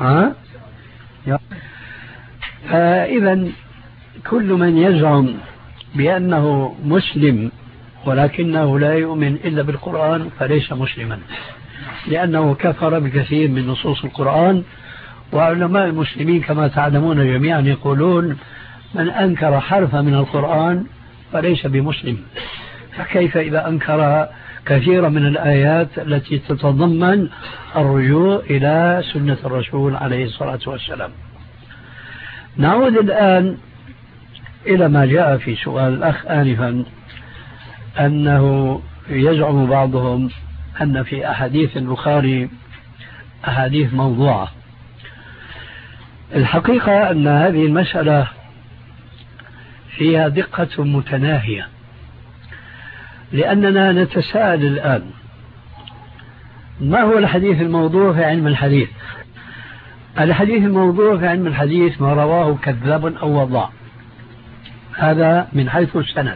إذا كل من يزعم بأنه مسلم ولكنه لا يؤمن إلا بالقرآن فليس مسلما، لأنه كفر بكثير من نصوص القرآن. وعلماء المسلمين كما تعلمون جميعا يقولون من أنكر حرفا من القرآن فليس بمسلم، فكيف إذا أنكر كثيرا من الآيات التي تتضمن الرجوع إلى سنة الرسول عليه الصلاة والسلام. نعود الآن إلى ما جاء في سؤال الأخ آنفا، أنه يزعم بعضهم أن في أحاديث البخاري أحاديث موضوعة. الحقيقة أن هذه المسألة فيها دقة متناهية، لأننا نتساءل الآن ما هو الحديث الموضوع في علم الحديث؟ الحديث الموضوع في علم الحديث ما رواه كذاب أو وضاع، هذا من حيث السند.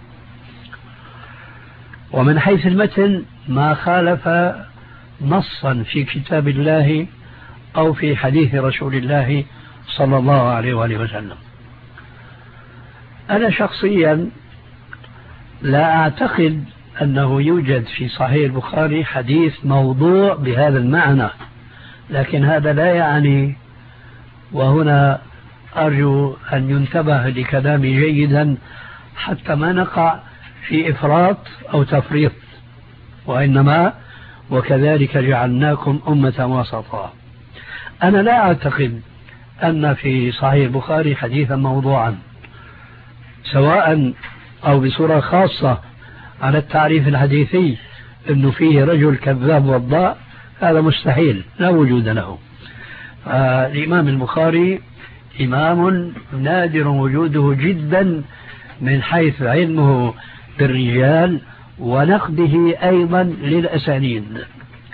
ومن حيث المتن ما خالف نصا في كتاب الله أو في حديث رسول الله صلى الله عليه وآله وسلم. أنا شخصيا لا أعتقد أنه يوجد في صحيح البخاري حديث موضوع بهذا المعنى، لكن هذا لا يعني، وهنا أرجو أن ينتبه لكلامي جيدا حتى ما نقع في إفراط أو تفريط، وإنما وكذلك جعلناكم أمة وسطا. أنا لا أعتقد أن في صحيح البخاري حديثا موضوعا، سواء أو بصورة خاصة على التعريف الحديثي أنه فيه رجل كذاب وضاء، هذا مستحيل، لا وجود له. الإمام البخاري إمام نادر وجوده جدا من حيث علمه بالرجال ونقده أيضا للأسانيد،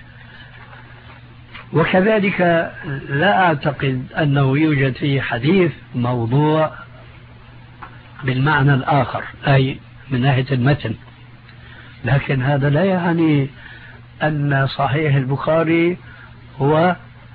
وكذلك لا أعتقد أنه يوجد فيه حديث موضوع بالمعنى الآخر، أي من ناحية المتن. لكن هذا لا يعني أن صحيح البخاري هو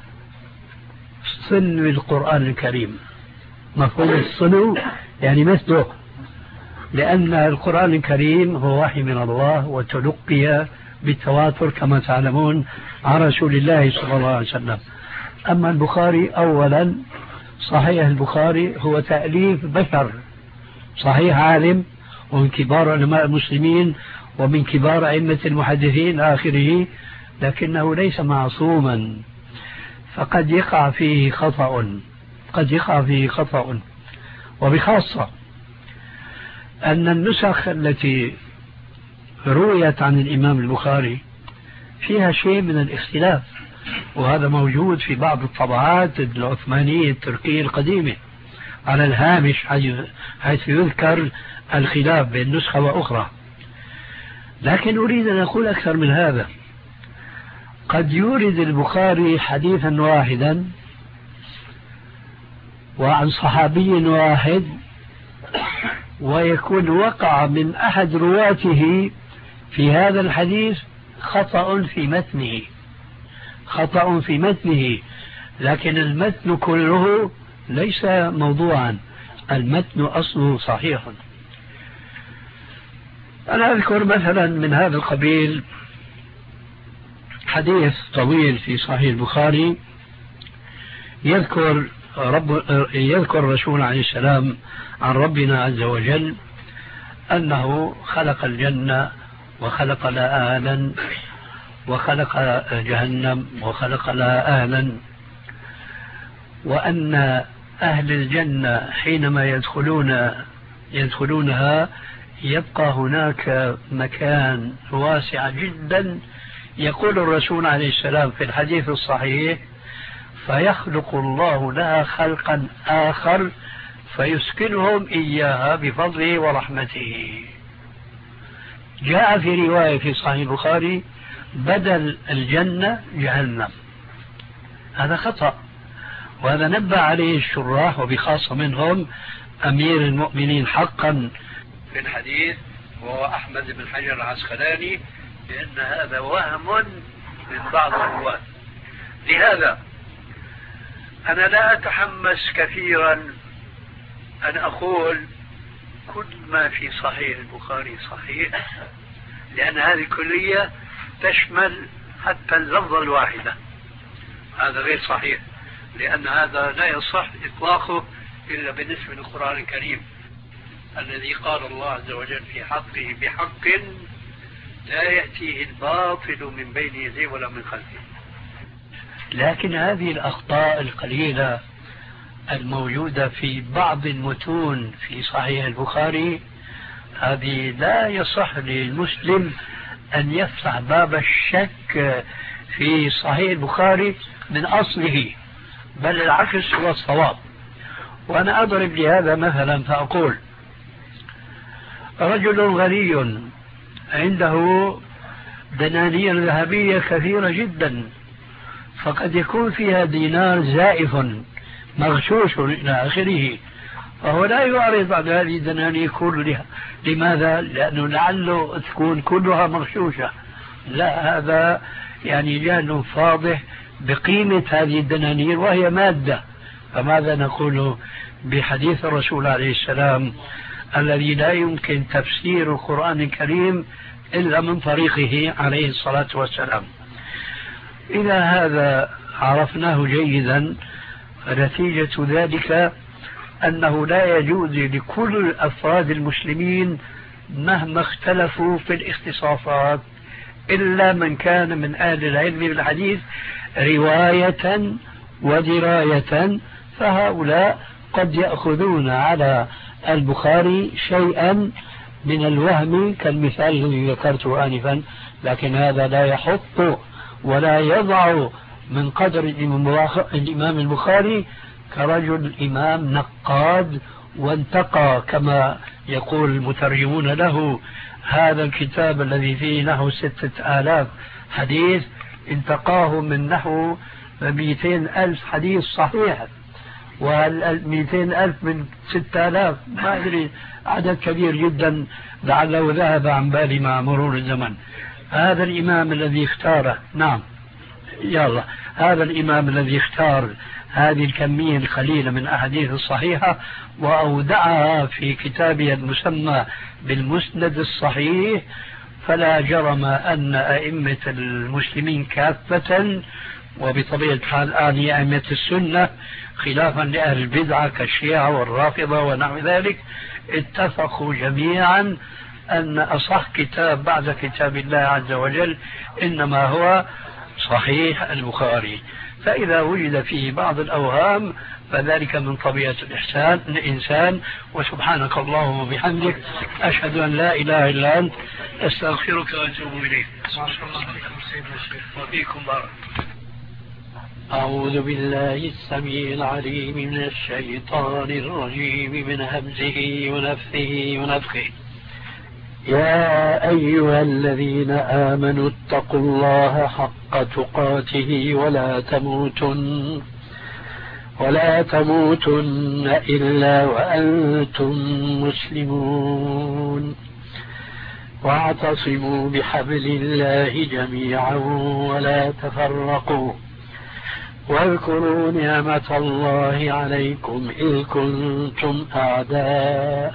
صنو القرآن الكريم. مفهوم الصنو يعني مثله، لأن القرآن الكريم هو وحي من الله وتلقي بالتواتر كما تعلمون عن رسول الله صلى الله عليه وسلم. أما البخاري أولا، صحيح البخاري هو تأليف بشر، صحيح عالم ومن كبار علماء المسلمين ومن كبار أئمة المحدثين آخره، لكنه ليس معصوما، فقد يقع فيه خطأ، قد يقع فيه خطأ. وبخاصة أن النسخ التي رويت عن الإمام البخاري فيها شيء من الاختلاف، وهذا موجود في بعض الطبعات العثمانية التركية القديمة على الهامش، حيث يذكر الخلاف بين نسخة وأخرى. لكن أريد أن أقول أكثر من هذا. قد يورد البخاري حديثا واحدا وعن صحابي واحد، ويكون وقع من أحد رواته في هذا الحديث خطأ في متنه، لكن المتن كله ليس موضوعا، المتن أصله صحيح. أنا أذكر مثلا من هذا القبيل حديث طويل في صحيح البخاري يذكر الرسول عليه السلام عن ربنا عز وجل أنه خلق الجنة وخلق لها أهلا وخلق جهنم وخلق لها أهلا، وأن أهل الجنة حينما يدخلونها يبقى هناك مكان واسع جدا. يقول الرسول عليه السلام في الحديث الصحيح: فيخلق الله لها خلقا آخر فيسكنهم إياها بفضله ورحمته. جاء في رواية في صحيح البخاري بدل الجنة جهنم، هذا خطأ، وهذا نبه عليه الشراح وبخاصة منهم أمير المؤمنين حقا في الحديث وهو أحمد بن حجر العسقلاني، لأن هذا وهم من بعض الرواة. لهذا أنا لا أتحمس كثيرا أن أقول كل ما في صحيح البخاري صحيح، لأن هذه الكلية تشمل حتى اللفظة الواحدة، هذا غير صحيح، لأن هذا لا يصح إطلاقه إلا بالنسبة للقرآن الكريم الذي قال الله عز وجل في حقه بحق لا يأتيه الباطل من بين يديه ولا من خلفه. لكن هذه الأخطاء القليلة الموجودة في بعض المتون في صحيح البخاري، هذه لا يصح للمسلم أن يفتح باب الشك في صحيح البخاري من أصله، بل العكس هو الصواب. وأنا أضرب لهذا مثلا فأقول: رجل غني عنده دنانير ذهبية كثيرة جدا، فقد يكون فيها دينار زائف مغشوش إلى آخره، فهو لا يعرض على هذه الدنانير كلها. لماذا؟ لأنه لعله تكون كلها مغشوشة. لا، هذا يعني جهل فاضح بقيمة هذه الدنانير وهي مادة. فماذا نقول بحديث الرسول عليه السلام الذي لا يمكن تفسير القرآن الكريم إلا من طريقه عليه الصلاة والسلام. إذا هذا عرفناه جيدا، فنتيجة ذلك أنه لا يجوز لكل أفراد المسلمين مهما اختلفوا في الاختصاصات إلا من كان من أهل العلم بالحديث رواية ودراية، فهؤلاء قد يأخذون على البخاري شيئا من الوهم كالمثال الذي ذكرته آنفا، لكن هذا لا يحط ولا يضع من قدر الإمام البخاري كرجل إمام نقاد وانتقى كما يقول المترجمون له هذا الكتاب الذي فيه نحو 6000 حديث انتقاه من نحو 200,000 حديث صحيح، وال200,000 من 6000 ما أدري، عدد كبير جدا لعله ذهب عن بالي مع مرور الزمن. هذا الإمام الذي اختاره، نعم يلا، هذا الإمام الذي اختار هذه الكمية القليلة من أحاديث الصحيحة وأودعها في كتابه المسمى بالمسند الصحيح، فلا جرم أن أئمة المسلمين كافة وبطبيعة الحال أئمة السنة خلافا لأهل البدعة كالشيعة والرافضة ونحو ذلك اتفقوا جميعا أن أصح كتاب بعد كتاب الله عز وجل إنما هو صحيح البخاري. فإذا وجد فيه بعض الأوهام فذلك من طبيعة الإنسان. وسبحانك اللهم وبحمدك أشهد أن لا إله إلا أنت أستغفرك وأتوب إليك. وفيكم بارك. أعوذ بالله السميع العليم من الشيطان الرجيم من همزه ونفثه ونفخه. يا أيها الذين آمنوا اتقوا الله حق تقاته ولا تموتن إلا وأنتم مسلمون، واعتصموا بحبل الله جميعا ولا تفرقوا، واذكروا نعمة الله عليكم إذ كنتم أعداء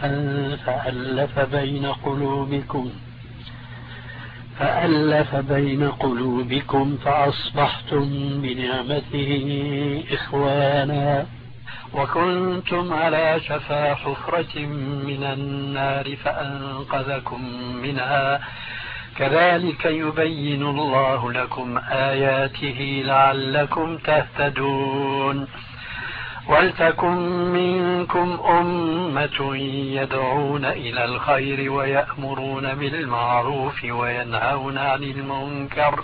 فألف بين قلوبكم فأصبحتم بنعمته إخوانا، وكنتم على شفا حفرة من النار فأنقذكم منها، كذلك يبين الله لكم آياته لعلكم تهتدون. ولتكن منكم أمة يدعون إلى الخير ويأمرون بالمعروف وينهون عن المنكر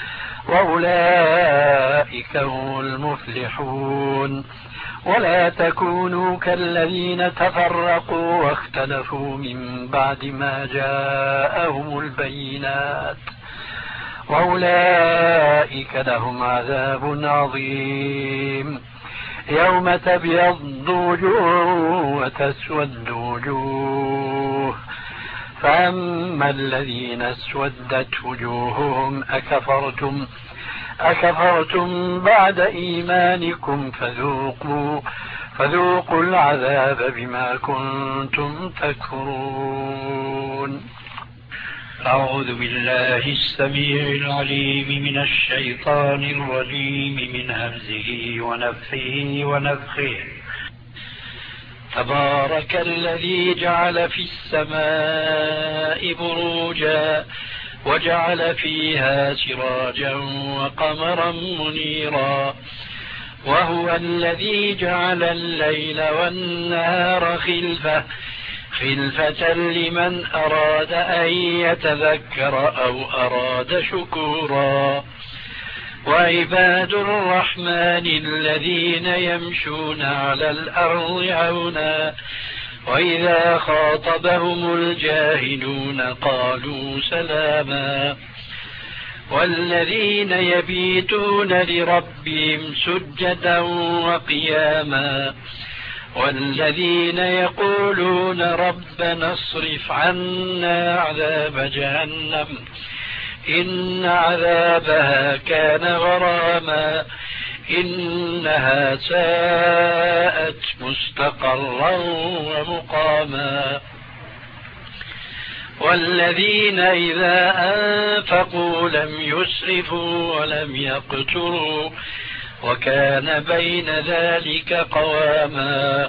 وأولئك هم المفلحون. ولا تكونوا كالذين تفرقوا واختلفوا من بعد ما جاءهم البينات وأولئك لهم عذاب عظيم. يوم تبيض وجوه وتسود وجوه، فأما الذين اسودت وجوههم أكفرتم بعد إيمانكم فذوقوا العذاب بما كنتم تكفرون. أعوذ بالله السميع العليم من الشيطان الرجيم من همزه ونفثه ونفخه. تبارك الذي جعل في السماء بروجا وجعل فيها سراجا وقمرا منيرا، وهو الذي جعل الليل والنهار خلفة لمن أراد أن يتذكر أو أراد شكورا. وعباد الرحمن الذين يمشون على الأرض هونا وإذا خاطبهم الجاهلون قالوا سلاما. والذين يبيتون لربهم سجدا وقياما، والذين يقولون ربنا اصرف عنا عذاب جهنم إن عذابها كان غراما إنها ساءت مستقرا ومقاما. والذين إذا أنفقوا لم يسرفوا ولم يقتروا وكان بين ذلك قواما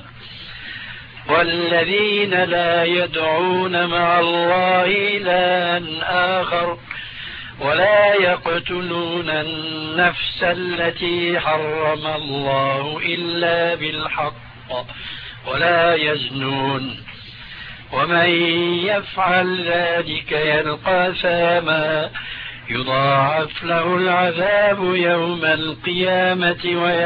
والذين لا يدعون مع الله إلها آخر ولا يقتلون النفس التي حرم الله إلا بالحق ولا يزنون ومن يفعل ذلك يلقى أثاما يضاعف له العذاب يوم القيامة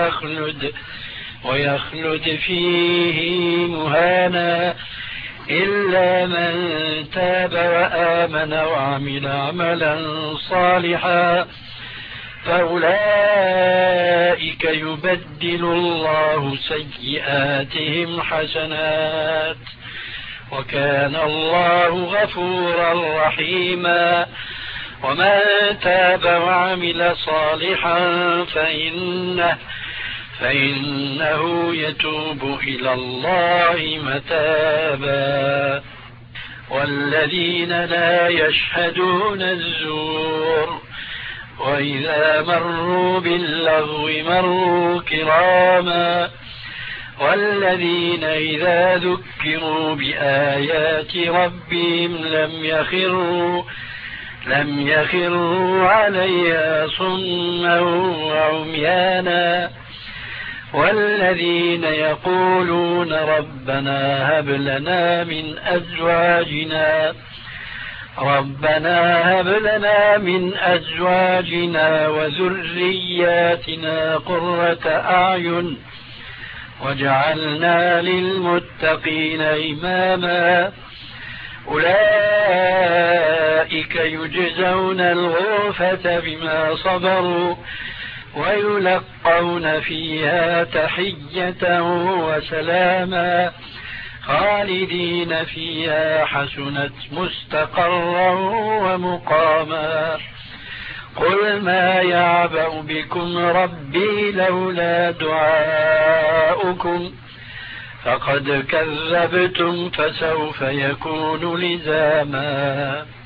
ويخلد فيه مهانا إلا من تاب وآمن وعمل عملا صالحا فأولئك يبدل الله سيئاتهم حسنات وكان الله غفورا رحيما ومن تاب وعمل صالحا فإنه يتوب إلى الله متابا والذين لا يشهدون الزور وإذا مروا باللغو مروا كراما والذين إذا ذكروا بآيات ربهم لم يخروا عليها صما وعميانا والذين يقولون ربنا هب لنا من أزواجنا وذرياتنا قرة أعين وجعلنا للمتقين إماما أولئك يجزون الغرفة بما صبروا ويلقون فيها تحية وسلاما خالدين فيها حسنت مستقرا ومقاما قل ما يعبأ بكم ربي لولا دعاؤكم فقد كذبتم فسوف يكون لزاما